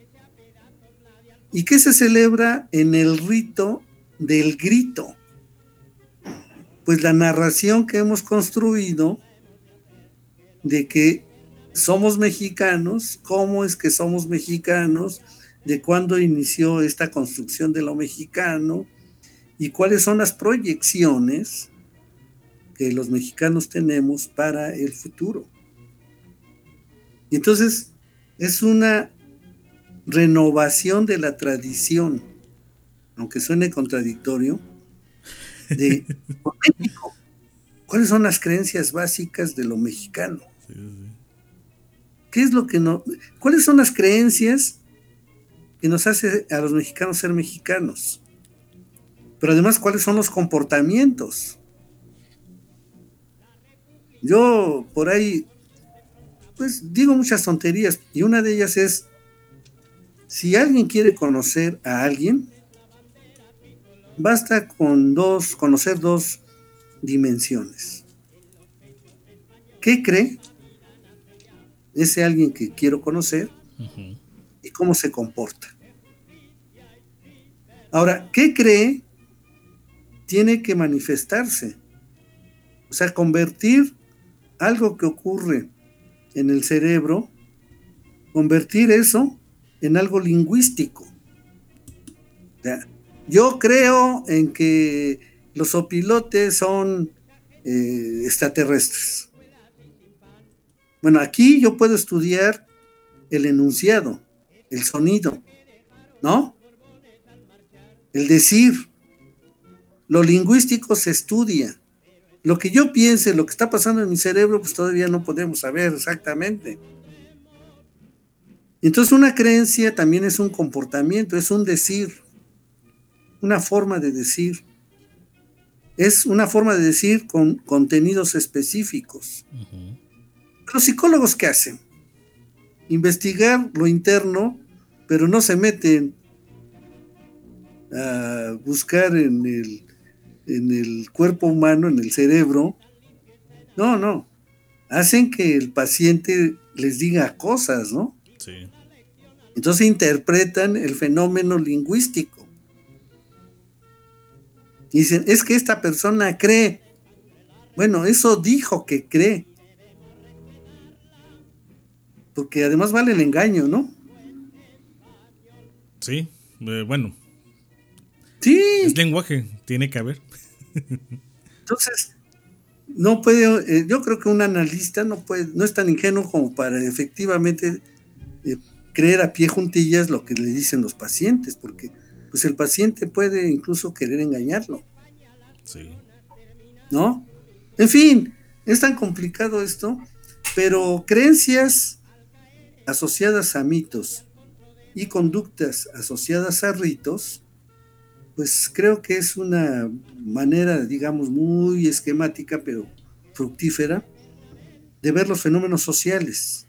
¿Y qué se celebra en el rito del grito? Pues la narración que hemos construido de que somos mexicanos, cómo es que somos mexicanos, de cuándo inició esta construcción de lo mexicano y cuáles son las proyecciones que los mexicanos tenemos para el futuro. Y entonces es una renovación de la tradición, aunque suene contradictorio, de México. ¿Cuáles son las creencias básicas de lo mexicano? Sí, sí. ¿Qué es lo que no? ¿Cuáles son las creencias que nos hace a los mexicanos ser mexicanos? Pero además, ¿cuáles son los comportamientos? Yo por ahí pues digo muchas tonterías, y una de ellas es, si alguien quiere conocer a alguien, basta con dos, conocer dos dimensiones. ¿Qué cree ese alguien que quiero conocer? Uh-huh. Y cómo se comporta. Ahora, ¿qué cree? Tiene que manifestarse. O sea, convertir algo que ocurre en el cerebro, convertir eso en algo lingüístico. O sea, yo creo en que los opilotes son eh, extraterrestres. Bueno, aquí yo puedo estudiar el enunciado, el sonido, ¿no? El decir. Lo lingüístico se estudia. Lo que yo piense, lo que está pasando en mi cerebro, pues todavía no podemos saber exactamente. Entonces una creencia también es un comportamiento, es un decir, una forma de decir. Es una forma de decir con contenidos específicos. Uh-huh. Los psicólogos, ¿qué hacen? Investigar lo interno, pero no se meten a buscar en el en el cuerpo humano, en el cerebro. No, no. Hacen que el paciente les diga cosas, ¿no? Sí. Entonces interpretan el fenómeno lingüístico. Y dicen, es que esta persona cree. Bueno, eso dijo que cree. Porque además vale el engaño, ¿no? Sí, eh, bueno. Sí. Es lenguaje, tiene que haber. Entonces, no puede, eh, yo creo que un analista no puede, no es tan ingenuo como para efectivamente eh, creer a pie juntillas lo que le dicen los pacientes, porque pues el paciente puede incluso querer engañarlo. Sí. ¿No? En fin, es tan complicado esto, pero creencias asociadas a mitos y conductas asociadas a ritos, pues creo que es una manera, digamos, muy esquemática, pero fructífera, de ver los fenómenos sociales.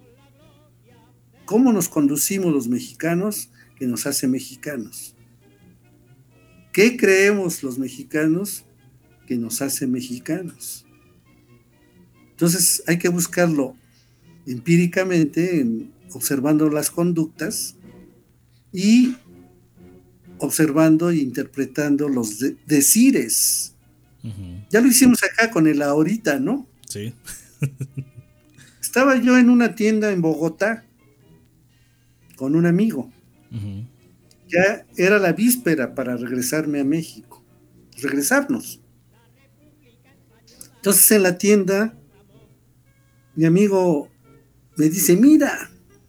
¿Cómo nos conducimos los mexicanos que nos hace mexicanos? ¿Qué creemos los mexicanos que nos hace mexicanos? Entonces hay que buscarlo empíricamente, en, observando las conductas y observando e interpretando los de- decires. Uh-huh. Ya lo hicimos acá con el ahorita, ¿no? Sí. Estaba yo en una tienda en Bogotá con un amigo. Uh-huh. Ya era la víspera para regresarme a México. Regresarnos. Entonces en la tienda, mi amigo me dice, mira,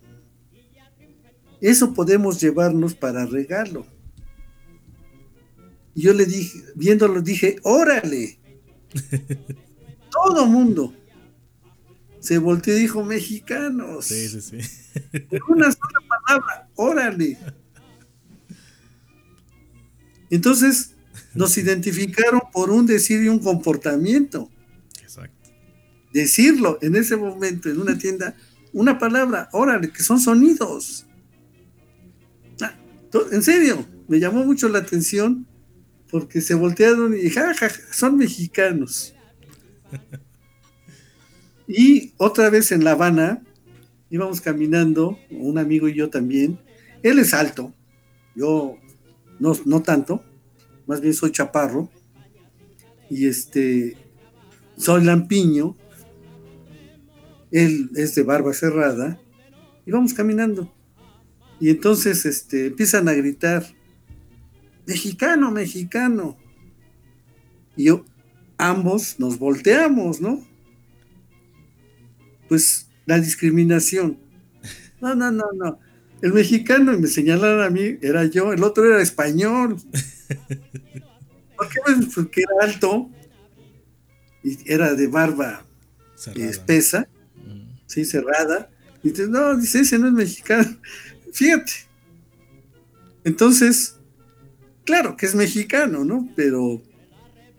eso podemos llevarnos para regalo. Y yo le dije, viéndolo, dije, órale. Todo mundo se volteó y dijo, mexicanos. Sí, sí, sí. Una sola palabra, órale. Entonces nos identificaron por un decir y un comportamiento. Exacto. Decirlo en ese momento en una tienda, una palabra, órale, que son sonidos. Ah, en serio, me llamó mucho la atención porque se voltearon y ja, ja, ja, son mexicanos. Y otra vez en La Habana, íbamos caminando, un amigo y yo también. Él es alto, yo no, no tanto, más bien soy chaparro, y este, soy lampiño, él es de barba cerrada, y vamos caminando. Y entonces este, empiezan a gritar, mexicano, mexicano. Y yo, ambos nos volteamos, ¿no? Pues la discriminación. No, no, no, no. El mexicano, y me señalaron a mí, era yo, el otro era español. ¿Por qué? Porque era alto y era de barba cerrada. Espesa, mm. sí, cerrada. Y dice, no, dice, ese no es mexicano. Fíjate. Entonces, claro que es mexicano, ¿no? Pero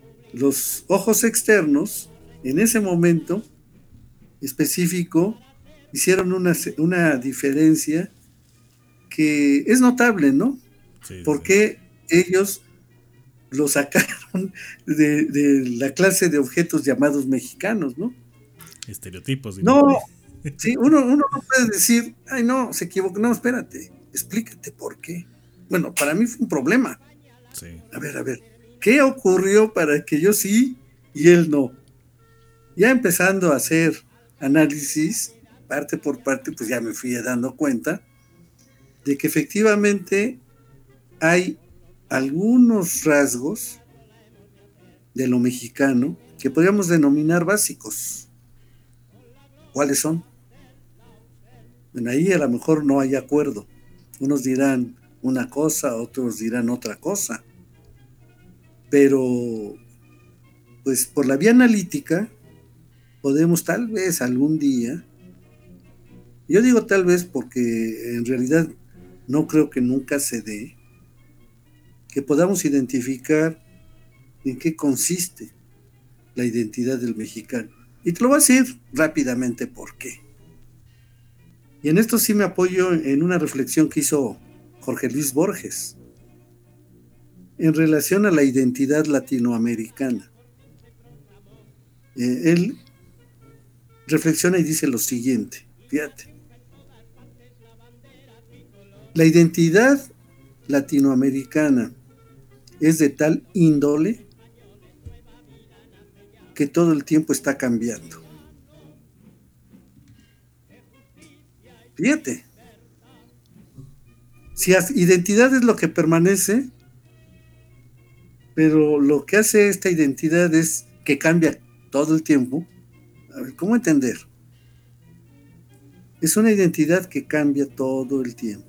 los ojos externos, en ese momento específico, hicieron una, una diferencia que es notable, ¿no? Sí, porque sí. ellos lo sacaron de, de la clase de objetos llamados mexicanos, ¿no? Estereotipos. No, sí, uno, uno no puede decir, ay, no, se equivocó. No, espérate, explícate por qué. Bueno, para mí fue un problema. Sí. A ver, a ver, ¿qué ocurrió para que yo sí y él no? Ya empezando a hacer análisis, parte por parte, pues ya me fui dando cuenta de que efectivamente hay algunos rasgos de lo mexicano que podríamos denominar básicos. ¿Cuáles son? Bueno, ahí a lo mejor no hay acuerdo. Unos dirán una cosa, otros dirán otra cosa. Pero, pues por la vía analítica, podemos tal vez algún día, yo digo tal vez porque en realidad no creo que nunca se dé, que podamos identificar en qué consiste la identidad del mexicano. Y te lo voy a decir rápidamente por qué. Y en esto sí me apoyo en una reflexión que hizo Jorge Luis Borges en relación a la identidad latinoamericana. Eh, él reflexiona y dice lo siguiente, fíjate. La identidad latinoamericana es de tal índole que todo el tiempo está cambiando. Fíjate. Si identidad es lo que permanece, pero lo que hace esta identidad es que cambia todo el tiempo. A ver, ¿cómo entender? Es una identidad que cambia todo el tiempo.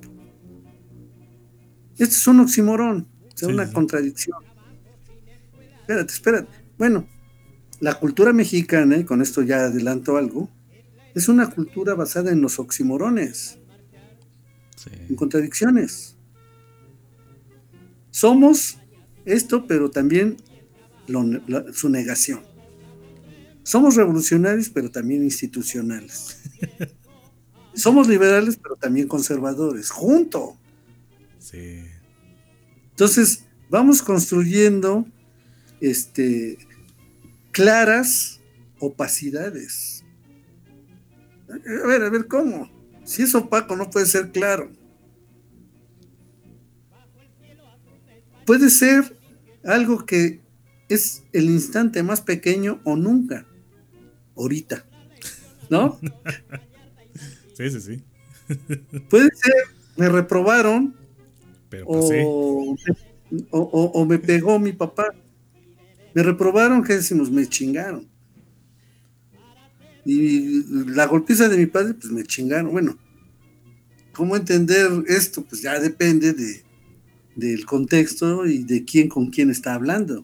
Esto es un oxímoron, o sea, sí, una sí. contradicción. Espérate, espérate. Bueno, la cultura mexicana, y con esto ya adelanto algo, es una cultura basada en los oxímorones, sí. en contradicciones. Somos esto, pero también lo, la, su negación. Somos revolucionarios, pero también institucionales. Somos liberales, pero también conservadores, junto. Sí. Entonces, vamos construyendo este, claras opacidades. A ver, a ver, ¿cómo? Si es opaco, no puede ser claro. Puede ser algo que es el instante más pequeño o nunca. Ahorita. ¿No? Sí, sí, sí. Puede ser, me reprobaron, pero o, o, o, o me pegó mi papá. Me reprobaron, ¿qué decimos? Me chingaron. Y la golpiza de mi padre, pues me chingaron. Bueno, ¿cómo entender esto? Pues ya depende de, del contexto y de quién con quién está hablando,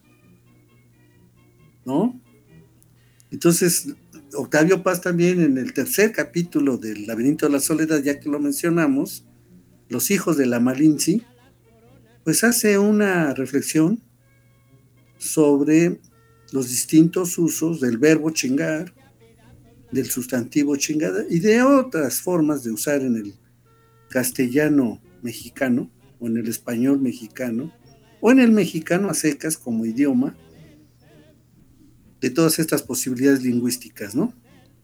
¿no? Entonces, Octavio Paz también en el tercer capítulo del Laberinto de la Soledad, ya que lo mencionamos, Los hijos de la Malinche, pues hace una reflexión sobre los distintos usos del verbo chingar, del sustantivo chingada y de otras formas de usar en el castellano mexicano o en el español mexicano o en el mexicano a secas como idioma, de todas estas posibilidades lingüísticas, ¿no?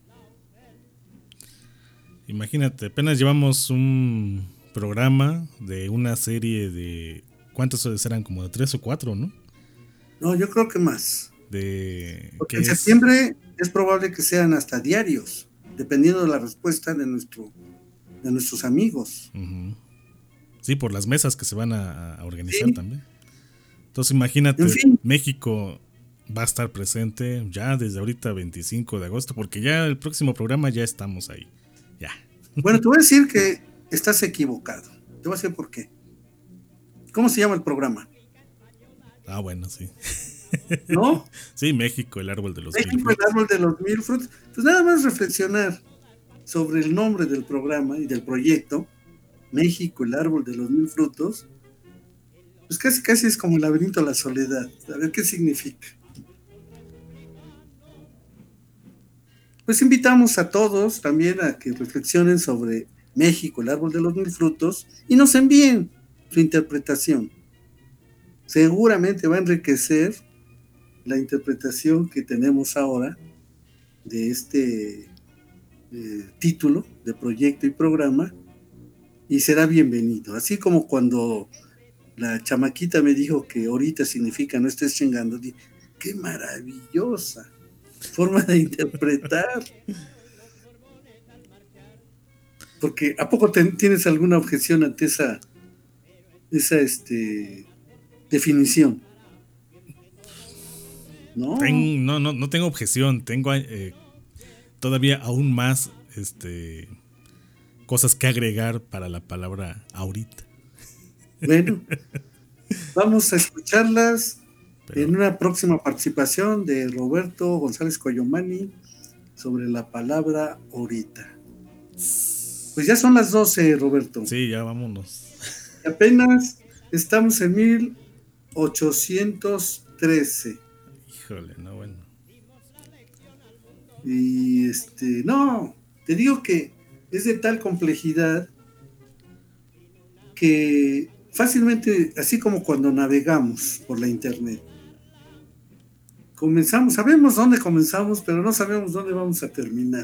Imagínate, apenas llevamos un programa de una serie de, ¿cuántos eran? Como de tres o cuatro, ¿no? No, yo creo que más. De Porque en es? septiembre es probable que sean hasta diarios, dependiendo de la respuesta de nuestro, de nuestros amigos. Uh-huh. Sí, por las mesas que se van a, a organizar, sí. También. Entonces imagínate, en fin. México va a estar presente ya desde ahorita veinticinco de agosto, porque ya el próximo programa ya estamos ahí. Ya. Bueno, te voy a decir que estás equivocado. Te voy a decir por qué. ¿Cómo se llama el programa? Ah, bueno, sí. ¿No? Sí, México, el árbol de los México, mil frutos. el árbol de los mil frutos. Pues nada más reflexionar sobre el nombre del programa y del proyecto, México, el árbol de los mil frutos, pues casi casi es como el laberinto de la soledad. A ver qué significa. pues invitamos a todos también a que reflexionen sobre México, el árbol de los mil frutos, y nos envíen su interpretación. Seguramente va a enriquecer la interpretación que tenemos ahora de este eh, título de proyecto y programa, y será bienvenido. Así como cuando la chamaquita me dijo que ahorita significa no estés chingando, dije, qué maravillosa forma de interpretar. Porque ¿a poco te, tienes alguna objeción ante esa esa este definición? No, Ten, no, no, no tengo objeción, tengo eh, todavía aún más este cosas que agregar para la palabra ahorita. Bueno, vamos a escucharlas Pero... en una próxima participación de Roberto González Coyomani sobre la palabra ahorita. Pues ya son las doce, Roberto. Sí, ya vámonos. Apenas estamos en mil ochocientos trece. Híjole, no, bueno. Y este, no, te digo que es de tal complejidad que fácilmente, así como cuando navegamos por la internet, comenzamos, sabemos dónde comenzamos, pero no sabemos dónde vamos a terminar.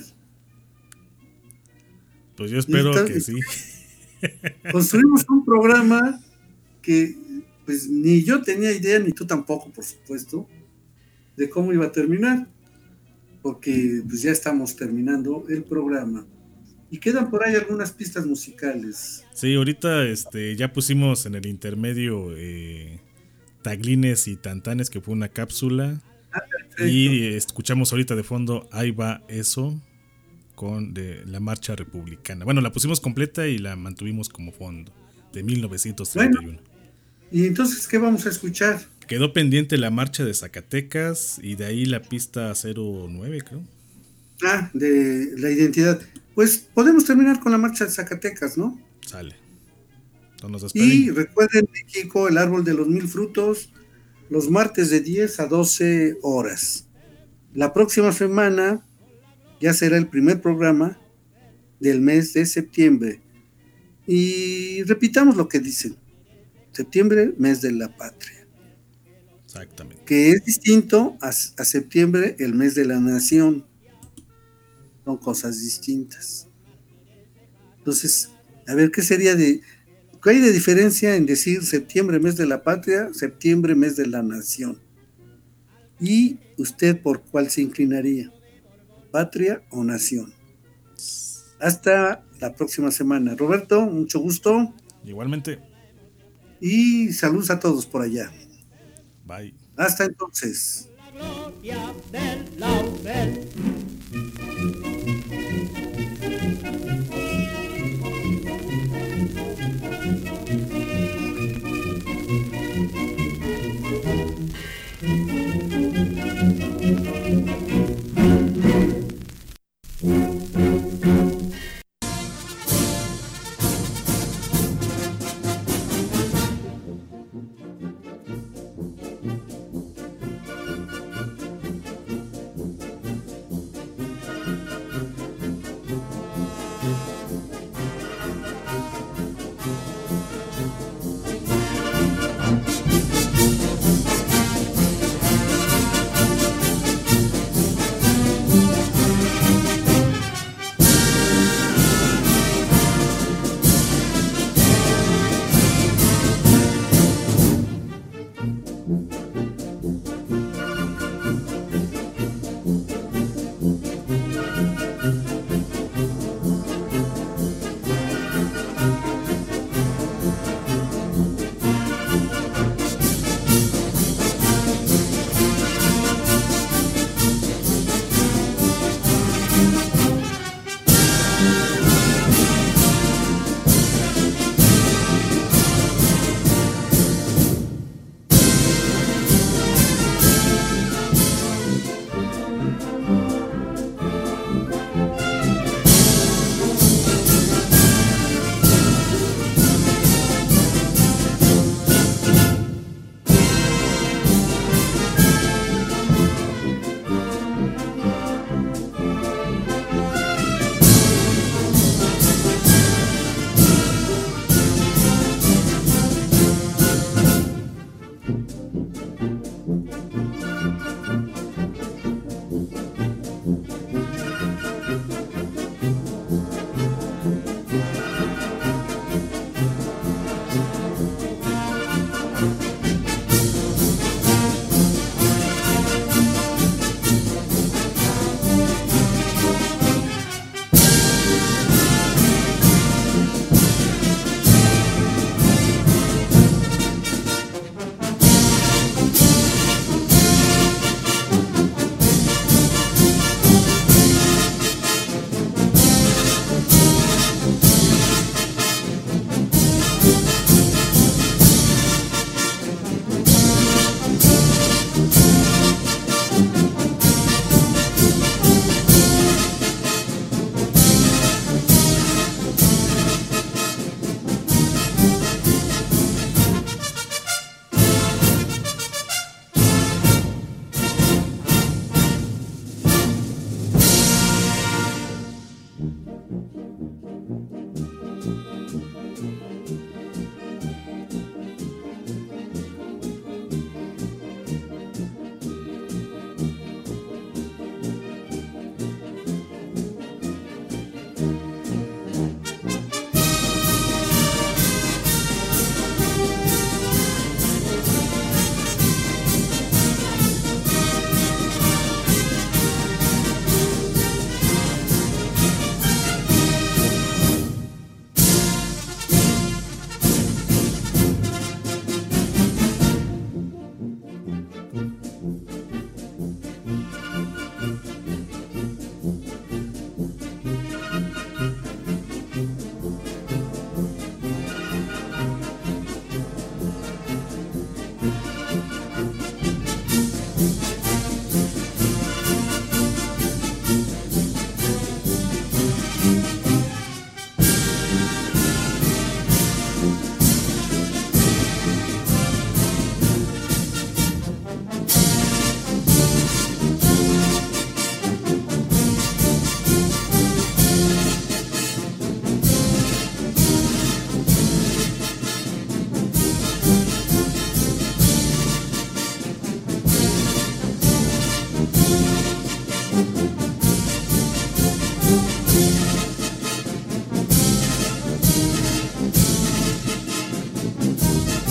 Pues yo espero está, que sí. Construimos un programa que pues ni yo tenía idea, ni tú tampoco, por supuesto, de cómo iba a terminar, porque pues ya estamos terminando el programa y quedan por ahí algunas pistas musicales. Sí, ahorita este, ya pusimos en el intermedio eh, Taglines y Tantanes, que fue una cápsula, ah, y escuchamos ahorita de fondo Ahí va eso, con de la marcha republicana. Bueno, la pusimos completa y la mantuvimos como fondo, de mil novecientos treinta y uno. Bueno, ¿y entonces qué vamos a escuchar? Quedó pendiente la marcha de Zacatecas y de ahí la pista cero nueve, creo. Ah, de la identidad. Pues podemos terminar con la marcha de Zacatecas, ¿no? Sale. Nos y recuerden, México, el árbol de los mil frutos, los martes de diez a doce horas. La próxima semana ya será el primer programa del mes de septiembre. Y repitamos lo que dicen. Septiembre, mes de la patria. Exactamente. Que es distinto a, a septiembre, el mes de la nación. Son cosas distintas. Entonces, a ver, ¿qué sería de... ¿Qué hay de diferencia en decir septiembre, mes de la patria, septiembre, mes de la nación? ¿Y usted por cuál se inclinaría? ¿Patria o nación? Hasta la próxima semana. Roberto, mucho gusto. Igualmente. Y saludos a todos por allá. Bye. Hasta entonces.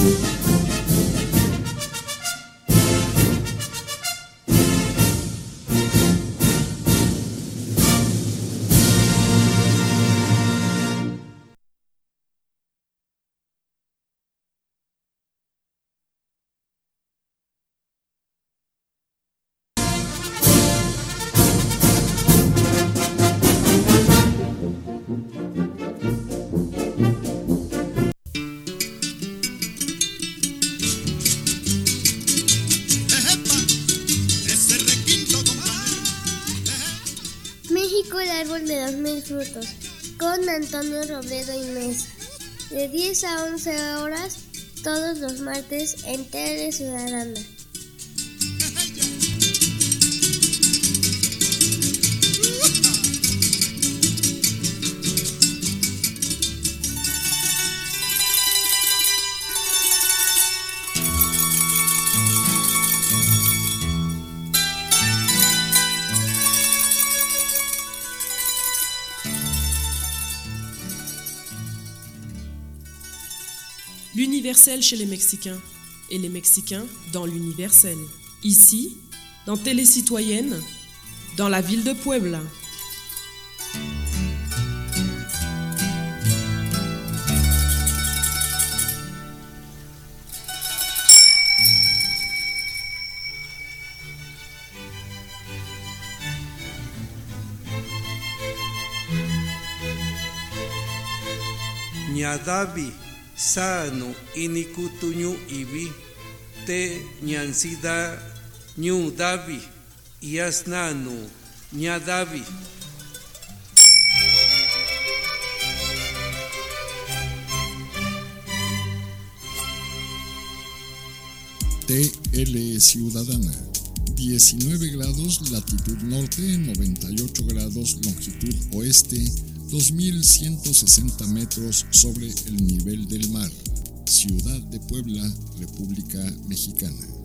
México, el árbol de los mil frutos, con Antonio Robledo y Mesa, de diez a once horas, todos los martes en Tele Ciudadana. L'universel chez les Mexicains et les Mexicains dans l'universel. Ici, dans Télé Citoyenne, dans la ville de Puebla. Ñadavi sano inikutuñu ibi te ñansida ñu davi yasnanu ñadavi. T L Ciudadana, diecinueve grados latitud norte, noventa y ocho grados longitud oeste, dos mil ciento sesenta metros sobre el nivel del mar. Ciudad de Puebla, República Mexicana.